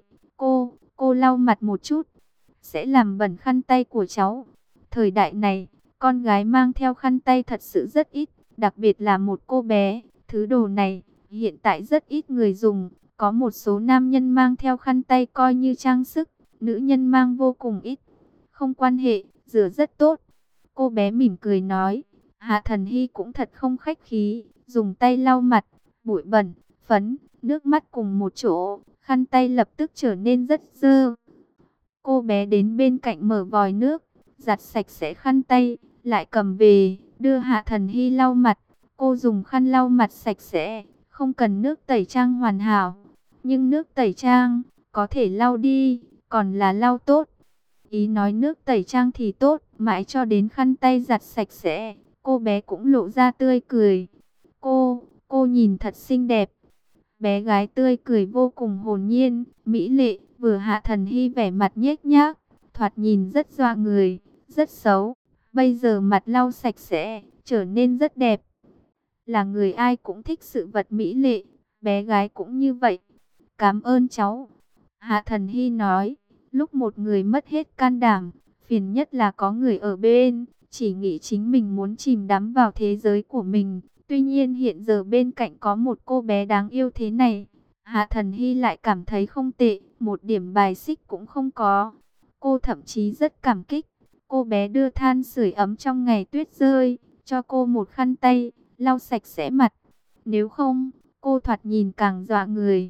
cô lau mặt một chút, sẽ làm bẩn khăn tay của cháu. Thời đại này, con gái mang theo khăn tay thật sự rất ít, đặc biệt là một cô bé. Thứ đồ này, hiện tại rất ít người dùng. Có một số nam nhân mang theo khăn tay coi như trang sức, nữ nhân mang vô cùng ít. Không quan hệ, rửa rất tốt. Cô bé mỉm cười nói. Hạ Thần Hy cũng thật không khách khí, dùng tay lau mặt, bụi bẩn, phấn, nước mắt cùng một chỗ, khăn tay lập tức trở nên rất dơ. Cô bé đến bên cạnh mở vòi nước, giặt sạch sẽ khăn tay, lại cầm về, đưa Hạ Thần Hy lau mặt. Cô dùng khăn lau mặt sạch sẽ, không cần nước tẩy trang hoàn hảo. Nhưng nước tẩy trang, có thể lau đi, còn là lau tốt. Ý nói nước tẩy trang thì tốt, mãi cho đến khăn tay giặt sạch sẽ, cô bé cũng lộ ra tươi cười. Cô nhìn thật xinh đẹp. Bé gái tươi cười vô cùng hồn nhiên, mỹ lệ, vừa Hạ Thần Hy vẻ mặt nhếch nhác, thoạt nhìn rất dọa người, rất xấu. Bây giờ mặt lau sạch sẽ, trở nên rất đẹp. Là người ai cũng thích sự vật mỹ lệ, bé gái cũng như vậy. Cảm ơn cháu. Hạ Thần Hy nói, lúc một người mất hết can đảm, phiền nhất là có người ở bên, chỉ nghĩ chính mình muốn chìm đắm vào thế giới của mình. Tuy nhiên hiện giờ bên cạnh có một cô bé đáng yêu thế này, Hạ Thần Hy lại cảm thấy không tệ, một điểm bài xích cũng không có. Cô thậm chí rất cảm kích. Cô bé đưa than sưởi ấm trong ngày tuyết rơi, cho cô một khăn tay, lau sạch sẽ mặt. Nếu không, cô thoạt nhìn càng dọa người.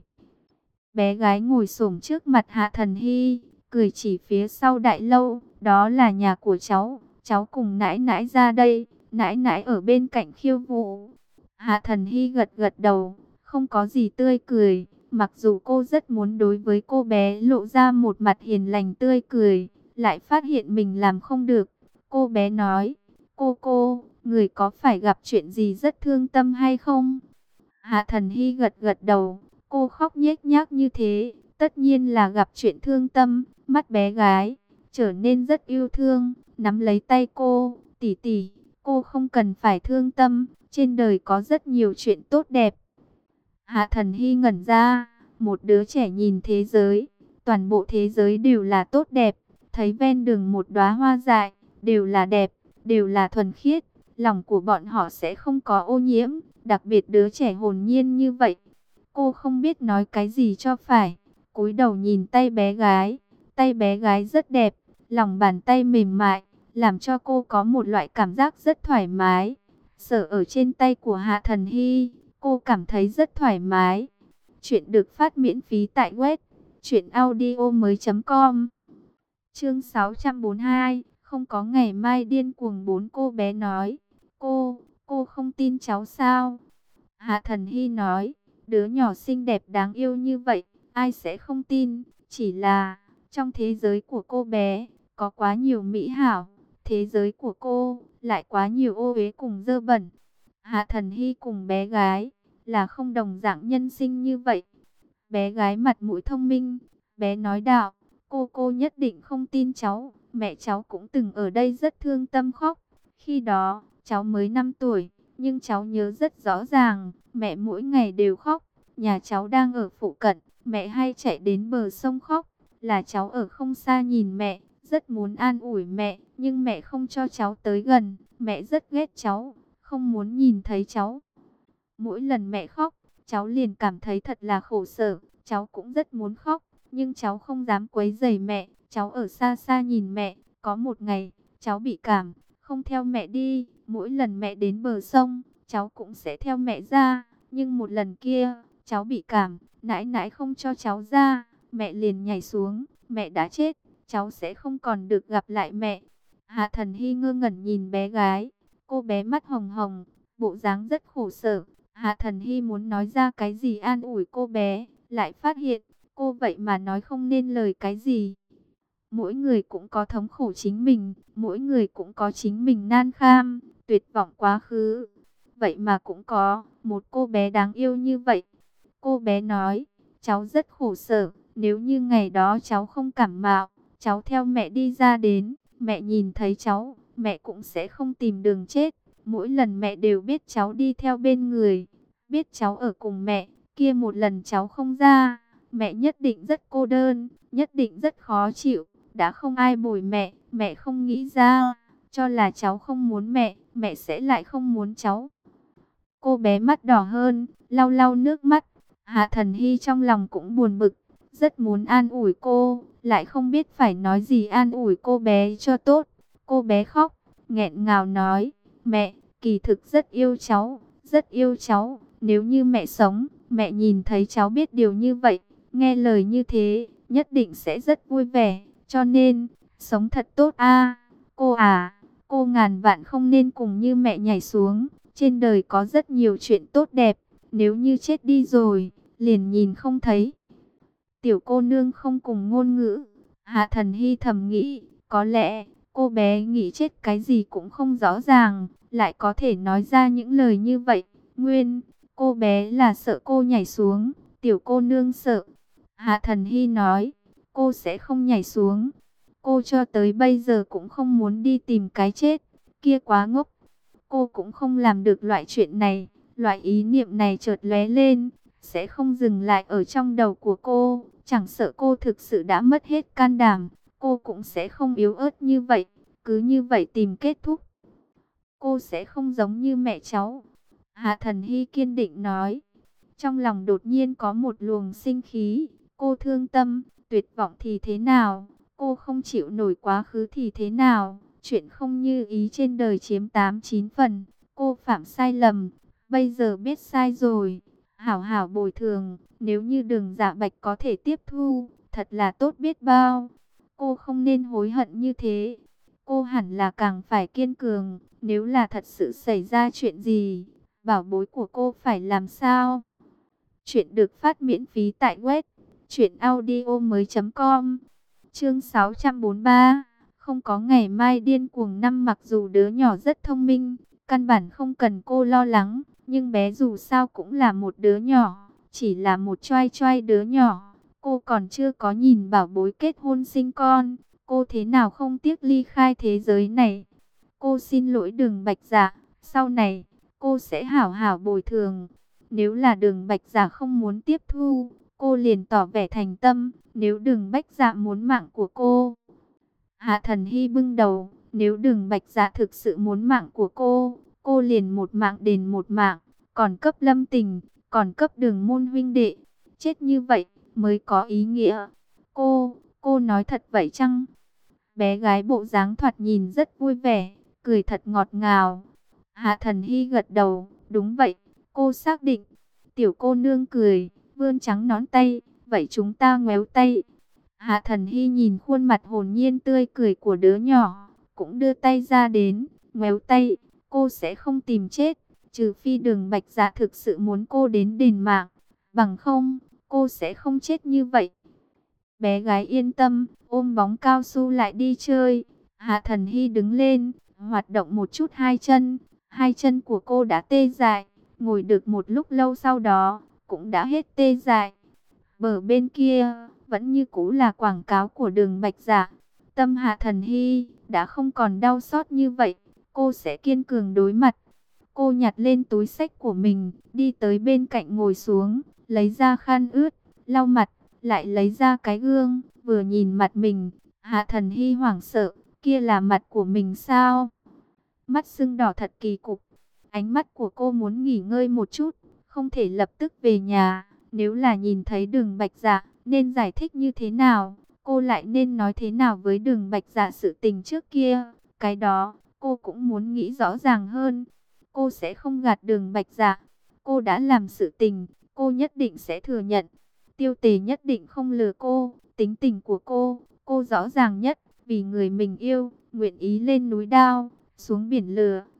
Bé gái ngồi xổm trước mặt Hạ Thần Hy, cười chỉ phía sau đại lâu, đó là nhà của cháu cùng nãi nãi ra đây, nãi nãi ở bên cạnh khiêu vũ. Hạ Thần Hy gật gật đầu, không có gì tươi cười, mặc dù cô rất muốn đối với cô bé lộ ra một mặt hiền lành tươi cười, lại phát hiện mình làm không được. Cô bé nói, cô, người có phải gặp chuyện gì rất thương tâm hay không? Hạ Thần Hy gật gật đầu, cô khóc nhếch nhác như thế, tất nhiên là gặp chuyện thương tâm. Mắt bé gái trở nên rất yêu thương, nắm lấy tay cô, tỷ tỷ, cô không cần phải thương tâm, trên đời có rất nhiều chuyện tốt đẹp. Hạ Thần Hy ngẩn ra, một đứa trẻ nhìn thế giới, toàn bộ thế giới đều là tốt đẹp, thấy ven đường một đóa hoa dại, đều là đẹp, đều là thuần khiết, lòng của bọn họ sẽ không có ô nhiễm, đặc biệt đứa trẻ hồn nhiên như vậy. Cô không biết nói cái gì cho phải, cúi đầu nhìn tay bé gái rất đẹp, lòng bàn tay mềm mại, làm cho cô có một loại cảm giác rất thoải mái. Sờ ở trên tay của Hạ Thần Hy, cô cảm thấy rất thoải mái. Chuyện được phát miễn phí tại web truyệnaudiomoi.com. Chương 642, không có ngày mai điên cuồng. Bốn cô bé nói, cô không tin cháu sao? Hạ Thần Hy nói, đứa nhỏ xinh đẹp đáng yêu như vậy, ai sẽ không tin, chỉ là trong thế giới của cô bé có quá nhiều mỹ hảo, thế giới của cô lại quá nhiều ô uế cùng dơ bẩn. Hạ Thần Hy cùng bé gái là không đồng dạng nhân sinh như vậy. Bé gái mặt mũi thông minh, bé nói đạo, cô nhất định không tin cháu, mẹ cháu cũng từng ở đây rất thương tâm khóc. Khi đó, cháu mới 5 tuổi, nhưng cháu nhớ rất rõ ràng, mẹ mỗi ngày đều khóc. Nhà cháu đang ở phụ cận, mẹ hay chạy đến bờ sông khóc, là cháu ở không xa nhìn mẹ, rất muốn an ủi mẹ, nhưng mẹ không cho cháu tới gần, mẹ rất ghét cháu, không muốn nhìn thấy cháu. Mỗi lần mẹ khóc, cháu liền cảm thấy thật là khổ sở, cháu cũng rất muốn khóc, nhưng cháu không dám quấy rầy mẹ, cháu ở xa xa nhìn mẹ. Có một ngày, cháu bị cảm, không theo mẹ đi, mỗi lần mẹ đến bờ sông, cháu cũng sẽ theo mẹ ra, nhưng một lần kia, cháu bị cảm, nãi nãi không cho cháu ra, mẹ liền nhảy xuống, mẹ đã chết, cháu sẽ không còn được gặp lại mẹ. Hạ Thần Hy ngơ ngẩn nhìn bé gái, Cô bé mắt hồng hồng, bộ dáng rất khổ sở. Hạ Thần Hy muốn nói ra cái gì an ủi cô bé, lại phát hiện cô vậy mà nói không nên lời cái gì. Mỗi người cũng có thống khổ chính mình, mỗi người cũng có chính mình nan kham, tuyệt vọng quá khứ. Vậy mà cũng có một cô bé đáng yêu như vậy. Cô bé nói, cháu rất khổ sở, nếu như ngày đó cháu không cảm mạo, cháu theo mẹ đi ra đến, mẹ nhìn thấy cháu, mẹ cũng sẽ không tìm đường chết. Mỗi lần mẹ đều biết cháu đi theo bên người, biết cháu ở cùng mẹ, kia một lần cháu không ra, mẹ nhất định rất cô đơn, nhất định rất khó chịu. Đã không ai bồi mẹ, mẹ không nghĩ ra, cho là cháu không muốn mẹ, mẹ sẽ lại không muốn cháu. Cô bé mắt đỏ hơn, lau lau nước mắt. Hạ Thần Hy trong lòng cũng buồn bực, rất muốn an ủi cô, lại không biết phải nói gì an ủi cô bé cho tốt. Cô bé khóc, nghẹn ngào nói, mẹ, kỳ thực rất yêu cháu, rất yêu cháu. Nếu như mẹ sống, mẹ nhìn thấy cháu biết điều như vậy, nghe lời như thế, nhất định sẽ rất vui vẻ. Cho nên, sống thật tốt a. Cô à, cô ngàn vạn không nên cùng như mẹ nhảy xuống. Trên đời có rất nhiều chuyện tốt đẹp, nếu như chết đi rồi, liền nhìn không thấy. Tiểu cô nương không cùng ngôn ngữ. Hạ Thần Hy thầm nghĩ, có lẽ cô bé nghĩ chết cái gì cũng không rõ ràng, lại có thể nói ra những lời như vậy. Nguyên, cô bé là sợ cô nhảy xuống, tiểu cô nương sợ. Hạ Thần Hy nói, cô sẽ không nhảy xuống. Cô cho tới bây giờ cũng không muốn đi tìm cái chết, kia quá ngốc. Cô cũng không làm được loại chuyện này, loại ý niệm này chợt lóe lên, sẽ không dừng lại ở trong đầu của cô. Chẳng sợ cô thực sự đã mất hết can đảm, cô cũng sẽ không yếu ớt như vậy, cứ như vậy tìm kết thúc. Cô sẽ không giống như mẹ cháu. Hạ Thần Hy kiên định nói. Trong lòng đột nhiên có một luồng sinh khí. Cô thương tâm, tuyệt vọng thì thế nào? Cô không chịu nổi quá khứ thì thế nào? Chuyện không như ý trên đời chiếm 8-9 phần. Cô phạm sai lầm, bây giờ biết sai rồi. Hảo hảo bồi thường, nếu như Đường Dạ Bạch có thể tiếp thu, thật là tốt biết bao. Cô không nên hối hận như thế. Cô hẳn là càng phải kiên cường, nếu là thật sự xảy ra chuyện gì, bảo bối của cô phải làm sao? Chuyện được phát miễn phí tại web truyệnaudiomoi.com. Chương 643. Không có ngày mai điên cuồng năm. Mặc dù đứa nhỏ rất thông minh, căn bản không cần cô lo lắng, nhưng bé dù sao cũng là một đứa nhỏ, chỉ là một choai choai đứa nhỏ. Cô còn chưa có nhìn bảo bối kết hôn sinh con, cô thế nào không tiếc ly khai thế giới này. Cô xin lỗi Đường Bạch Dạ, sau này cô sẽ hảo hảo bồi thường. Nếu là Đường Bạch Dạ không muốn tiếp thu, cô liền tỏ vẻ thành tâm. Nếu Đường Bạch Dạ muốn mạng của cô, Hạ Thần Hy bưng đầu. Nếu Đường Bạch Dạ thực sự muốn mạng của cô liền một mạng đền một mạng, còn cấp Lâm Tình, còn cấp Đường môn huynh đệ. Chết như vậy mới có ý nghĩa. Cô nói thật vậy chăng? Bé gái bộ dáng thoạt nhìn rất vui vẻ, cười thật ngọt ngào. Hạ Thần Hy gật đầu, đúng vậy, cô xác định. Tiểu cô nương cười, vươn trắng nón tay, vậy chúng ta ngoéo tay. Hạ Thần Hy nhìn khuôn mặt hồn nhiên tươi cười của đứa nhỏ, cũng đưa tay ra đến, ngoéo tay. Cô sẽ không tìm chết, trừ phi Đường Bạch Dạ thực sự muốn cô đến đền mạng, bằng không, cô sẽ không chết như vậy. Bé gái yên tâm, ôm bóng cao su lại đi chơi. Hạ Thần Hy đứng lên, hoạt động một chút hai chân của cô đã tê dại, ngồi được một lúc lâu sau đó, cũng đã hết tê dại. Bờ bên kia, vẫn như cũ là quảng cáo của Đường Bạch Dạ. Tâm Hạ Thần Hy đã không còn đau xót như vậy, cô sẽ kiên cường đối mặt. Cô nhặt lên túi xách của mình, đi tới bên cạnh ngồi xuống, lấy ra khăn ướt, lau mặt, lại lấy ra cái gương, vừa nhìn mặt mình, Hạ Thần Hy hoảng sợ, kia là mặt của mình sao? Mắt sưng đỏ thật kỳ cục. Ánh mắt của cô muốn nghỉ ngơi một chút, không thể lập tức về nhà. Nếu là nhìn thấy Đường Bạch Dạ, nên giải thích như thế nào? Cô lại nên nói thế nào với Đường Bạch Dạ sự tình trước kia? Cái đó, cô cũng muốn nghĩ rõ ràng hơn. Cô sẽ không gạt Đường Bạch Dạ. Cô đã làm sự tình, cô nhất định sẽ thừa nhận. Tiêu Tề nhất định không lừa cô. Tính tình của cô rõ ràng nhất. Vì người mình yêu, nguyện ý lên núi đao, xuống biển lửa,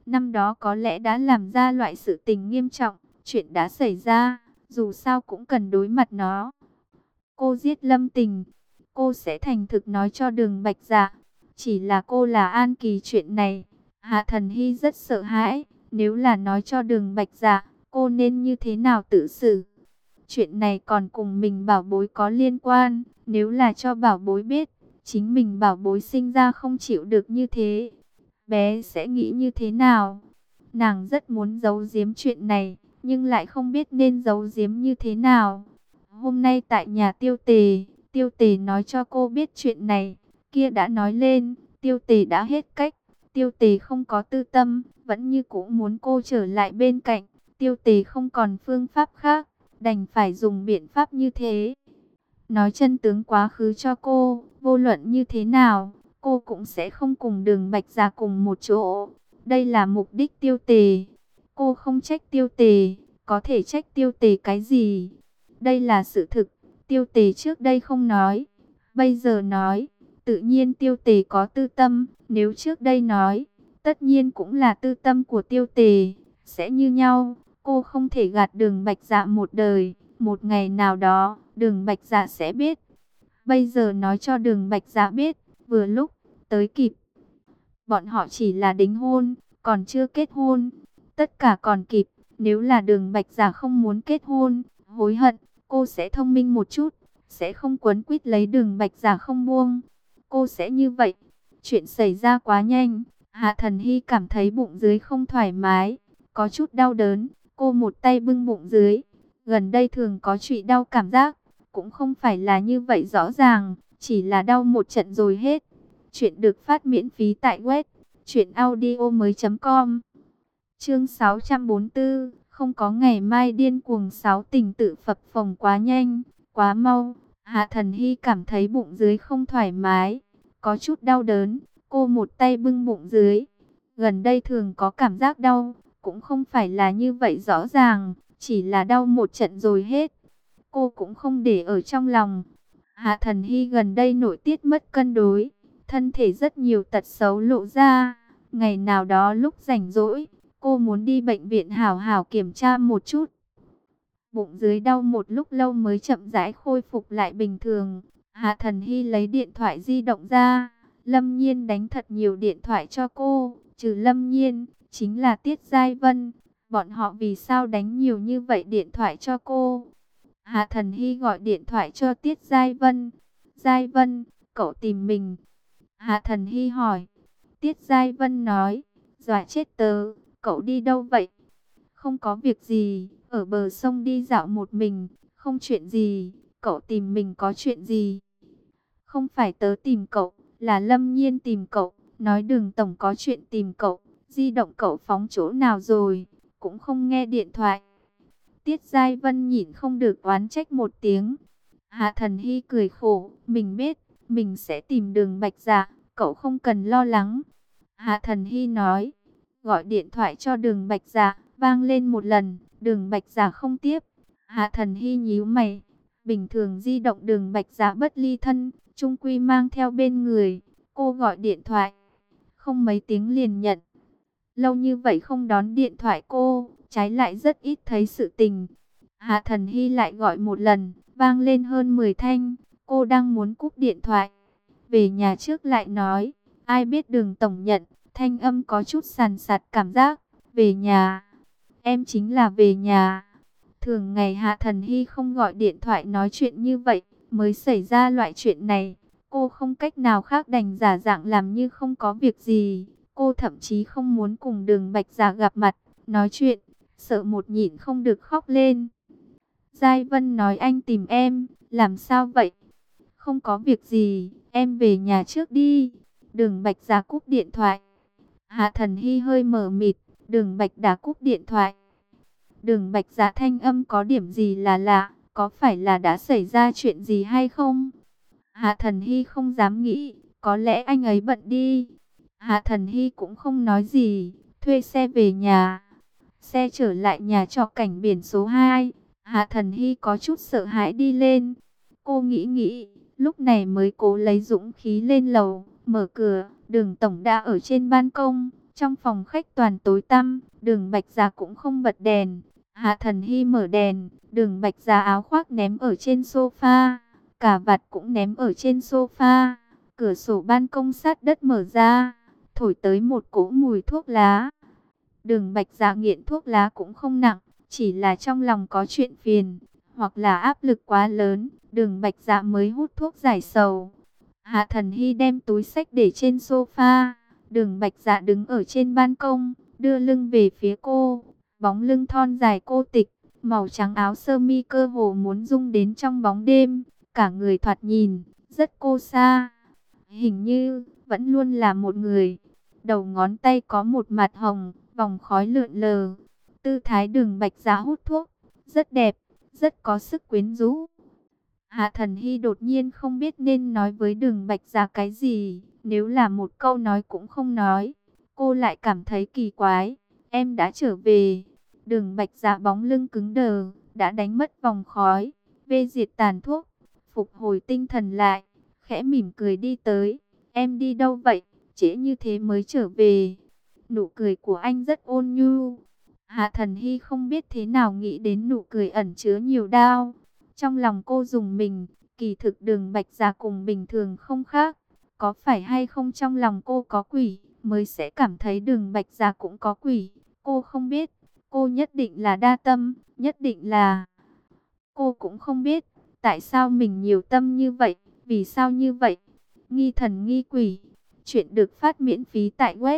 Năm đó có lẽ đã làm ra loại sự tình nghiêm trọng, chuyện đã xảy ra, dù sao cũng cần đối mặt nó. Cô giết Lâm Tình, cô sẽ thành thực nói cho Đường Bạch Dạ. Chỉ là cô là An Kỳ chuyện này, Hạ Thần Hy rất sợ hãi. Nếu là nói cho Đường Bạch Dạ, cô nên như thế nào tự xử? Chuyện này còn cùng mình bảo bối có liên quan. Nếu là cho bảo bối biết, chính mình bảo bối sinh ra không chịu được như thế, bé sẽ nghĩ như thế nào? Nàng rất muốn giấu giếm chuyện này, nhưng lại không biết nên giấu giếm như thế nào. Hôm nay tại nhà Tiêu Tề nói cho cô biết chuyện này, kia đã nói lên, Tiêu Tề đã hết cách. Tiêu Tề không có tư tâm, vẫn như cũ muốn cô trở lại bên cạnh. Tiêu Tề không còn phương pháp khác, đành phải dùng biện pháp như thế. Nói chân tướng quá khứ cho cô, vô luận như thế nào, cô cũng sẽ không cùng Đường Bạch Dạ cùng một chỗ. Đây là mục đích Tiêu Tề. Cô không trách Tiêu Tề, có thể trách Tiêu Tề cái gì? Đây là sự thực, Tiêu Tề trước đây không nói, bây giờ nói, tự nhiên Tiêu Tề có tư tâm, nếu trước đây nói, tất nhiên cũng là tư tâm của Tiêu Tề, sẽ như nhau. Cô không thể gạt Đường Bạch Dạ một đời, một ngày nào đó, Đường Bạch Dạ sẽ biết. Bây giờ nói cho Đường Bạch Dạ biết, vừa lúc, tới kịp. Bọn họ chỉ là đính hôn, còn chưa kết hôn. Tất cả còn kịp, nếu là Đường Bạch Dạ không muốn kết hôn, hối hận, cô sẽ thông minh một chút, sẽ không quấn quýt lấy Đường Bạch Dạ không buông. Cô sẽ như vậy. Chuyện xảy ra quá nhanh, Hạ Thần Hy cảm thấy bụng dưới không thoải mái, có chút đau đớn. Cô một tay bưng bụng dưới, gần đây thường có trụy đau cảm giác, cũng không phải là như vậy rõ ràng, chỉ là đau một trận rồi hết. Chuyện được phát miễn phí tại web truyệnaudiomoi.com. Chương 644, không có ngày mai điên cuồng. Sáu tình tự phập phồng quá nhanh, quá mau. Hạ Thần Hy cảm thấy bụng dưới không thoải mái, có chút đau đớn. Cô một tay bưng bụng dưới, gần đây thường có cảm giác đau, cũng không phải là như vậy rõ ràng, chỉ là đau một trận rồi hết. Cô cũng không để ở trong lòng. Hạ Thần Hy gần đây nội tiết mất cân đối, thân thể rất nhiều tật xấu lộ ra. Ngày nào đó lúc rảnh rỗi, cô muốn đi bệnh viện hảo hảo kiểm tra một chút. Bụng dưới đau một lúc lâu mới chậm rãi khôi phục lại bình thường. Hạ Thần Hy lấy điện thoại di động ra. Lâm Nhiên đánh thật nhiều điện thoại cho cô. Trừ Lâm Nhiên, chính là Tiết Giai Vân. Bọn họ vì sao đánh nhiều như vậy điện thoại cho cô? Hạ Thần Hy gọi điện thoại cho Tiết Giai Vân. Giai Vân, cậu tìm mình. Hạ Thần Hy hỏi. Tiết Giai Vân nói, dọa chết tớ, cậu đi đâu vậy? Không có việc gì, ở bờ sông đi dạo một mình, không chuyện gì. Cậu tìm mình có chuyện gì? Không phải tớ tìm cậu, là Lâm Nhiên tìm cậu, nói Đường tổng có chuyện tìm cậu. Di động cậu phóng chỗ nào rồi? Cũng không nghe điện thoại. Tiết Giai Vân nhịn không được oán trách một tiếng. Hạ Thần Hy cười khổ, mình biết, mình sẽ tìm Đường Bạch Dạ, cậu không cần lo lắng. Hạ Thần Hy nói, gọi điện thoại cho Đường Bạch Dạ, vang lên một lần, Đường Bạch Dạ không tiếp. Hạ Thần Hy nhíu mày, bình thường di động Đường Bạch Dạ bất ly thân, chung quy mang theo bên người. Cô gọi điện thoại, không mấy tiếng liền nhận. Lâu như vậy không đón điện thoại cô, trái lại rất ít thấy sự tình. Hạ Thần Hy lại gọi một lần, vang lên hơn 10 thanh. Cô đang muốn cúp điện thoại, về nhà trước lại nói, ai biết Đường tổng nhận. Thanh âm có chút sàn sạt cảm giác. Về nhà, em chính là về nhà. Thường ngày Hạ Thần Hy không gọi điện thoại nói chuyện như vậy, mới xảy ra loại chuyện này. Cô không cách nào khác đành giả dạng làm như không có việc gì. Cô thậm chí không muốn cùng Đường Bạch Dạ gặp mặt, nói chuyện, sợ một nhịn không được khóc lên. Giai Vân nói anh tìm em, làm sao vậy? Không có việc gì, em về nhà trước đi. Đường Bạch Dạ cúp điện thoại. Hạ Thần Hy hơi mờ mịt, Đường Bạch đã cúp điện thoại. Đường Bạch Dạ thanh âm có điểm gì là lạ, có phải là đã xảy ra chuyện gì hay không? Hạ Thần Hy không dám nghĩ, có lẽ anh ấy bận đi. Hạ Thần Hy cũng không nói gì, thuê xe về nhà. Xe trở lại nhà trọ cảnh biển số 2, Hạ Thần Hy có chút sợ hãi đi lên. Cô nghĩ, lúc này mới cố lấy dũng khí lên lầu, mở cửa, Đường tổng đã ở trên ban công, Trong phòng khách toàn tối tăm, Đường Bạch Dạ cũng không bật đèn. Hạ Thần Hy mở đèn, Đường Bạch Dạ áo khoác ném ở trên sofa, cà vạt cũng ném ở trên sofa. Cửa sổ ban công sát đất mở ra, thổi tới một cỗ mùi thuốc lá. Đường Bạch Dạ nghiện thuốc lá cũng không nặng, chỉ là trong lòng có chuyện phiền, hoặc là áp lực quá lớn, Đường Bạch Dạ mới hút thuốc giải sầu. Hạ Thần Hy đem túi xách để trên sofa, Đường Bạch Dạ đứng ở trên ban công, đưa lưng về phía cô, bóng lưng thon dài cô tịch, màu trắng áo sơ mi cơ hồ muốn rung đến trong bóng đêm, cả người thoạt nhìn rất cô sa, hình như vẫn luôn là một người. Đầu ngón tay có một mặt hồng, vòng khói lượn lờ. Tư thái Đường Bạch Dạ hút thuốc, rất đẹp, rất có sức quyến rũ. Hạ Thần Hy đột nhiên không biết nên nói với Đường Bạch Dạ cái gì. Nếu là một câu nói cũng không nói, cô lại cảm thấy kỳ quái. Em đã trở về. Đường Bạch Dạ bóng lưng cứng đờ, đã đánh mất vòng khói, vê diệt tàn thuốc, phục hồi tinh thần lại, khẽ mỉm cười đi tới. Em đi đâu vậy? Trễ như thế mới trở về. Nụ cười của anh rất ôn nhu. Hạ Thần Hy không biết thế nào nghĩ đến nụ cười ẩn chứa nhiều đau. Trong lòng cô rùng mình, kỳ thực Đường Bạch Dạ cùng bình thường không khác. Có phải hay không trong lòng cô có quỷ, mới sẽ cảm thấy Đường Bạch Dạ cũng có quỷ. Cô không biết, cô nhất định là đa tâm, nhất định là... Cô cũng không biết, tại sao mình nhiều tâm như vậy, vì sao như vậy. Nghi thần nghi quỷ. Chuyện được phát miễn phí tại web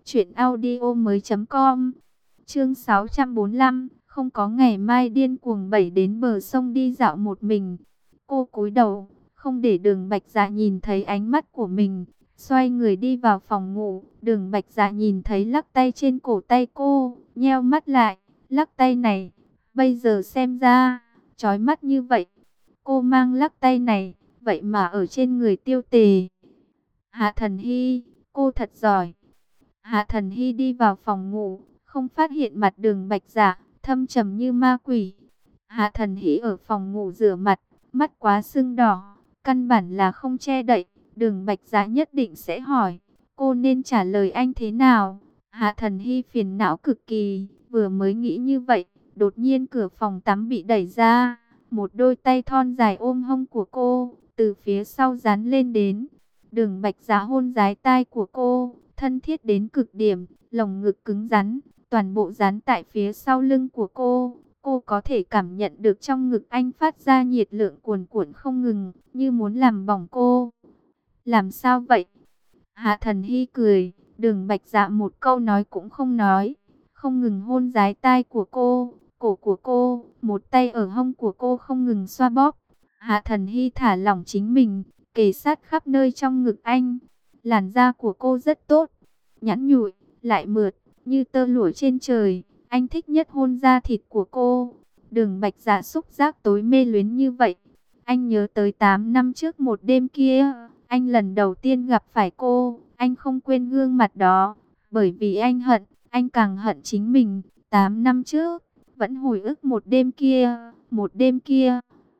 truyệnaudiomoi.com. Chương 645, không có ngày mai điên cuồng bảy đến bờ sông đi dạo một mình. Cô cúi đầu, không để Đường Bạch Dạ nhìn thấy ánh mắt của mình, xoay người đi vào phòng ngủ. Đường Bạch Dạ nhìn thấy lắc tay trên cổ tay cô, nheo mắt lại, lắc tay này, bây giờ xem ra chói mắt như vậy. Cô mang lắc tay này, vậy mà ở trên người Tiêu Tề. Hạ Thần Hy, cô thật giỏi. Hạ Thần Hy đi vào phòng ngủ, không phát hiện mặt Đường Bạch Dạ, thâm trầm như ma quỷ. Hạ Thần Hy ở phòng ngủ rửa mặt, mắt quá sưng đỏ, căn bản là không che đậy. Đường Bạch Dạ nhất định sẽ hỏi, cô nên trả lời anh thế nào? Hạ Thần Hy phiền não cực kỳ, vừa mới nghĩ như vậy, đột nhiên cửa phòng tắm bị đẩy ra, một đôi tay thon dài ôm hông của cô, từ phía sau dán lên đến. Đường Bạch Dạ hôn dái tai của cô, thân thiết đến cực điểm, lồng ngực cứng rắn, toàn bộ dán tại phía sau lưng của cô. Cô có thể cảm nhận được trong ngực anh phát ra nhiệt lượng cuồn cuộn không ngừng, như muốn làm bỏng cô. Làm sao vậy? Hạ Thần Hy cười, Đường Bạch Dạ một câu nói cũng không nói, không ngừng hôn dái tai của cô, cổ của cô, một tay ở hông của cô không ngừng xoa bóp. Hạ Thần Hy thả lỏng chính mình, kề sát khắp nơi trong ngực anh. Làn da của cô rất tốt, nhẵn nhụi, lại mượt, như tơ lụa trên trời. Anh thích nhất hôn da thịt của cô. Đường Bạch Dạ xúc giác tối mê luyến như vậy. Anh nhớ tới 8 năm trước một đêm kia, anh lần đầu tiên gặp phải cô. Anh không quên gương mặt đó, bởi vì anh hận, anh càng hận chính mình. 8 năm trước, vẫn hồi ức một đêm kia,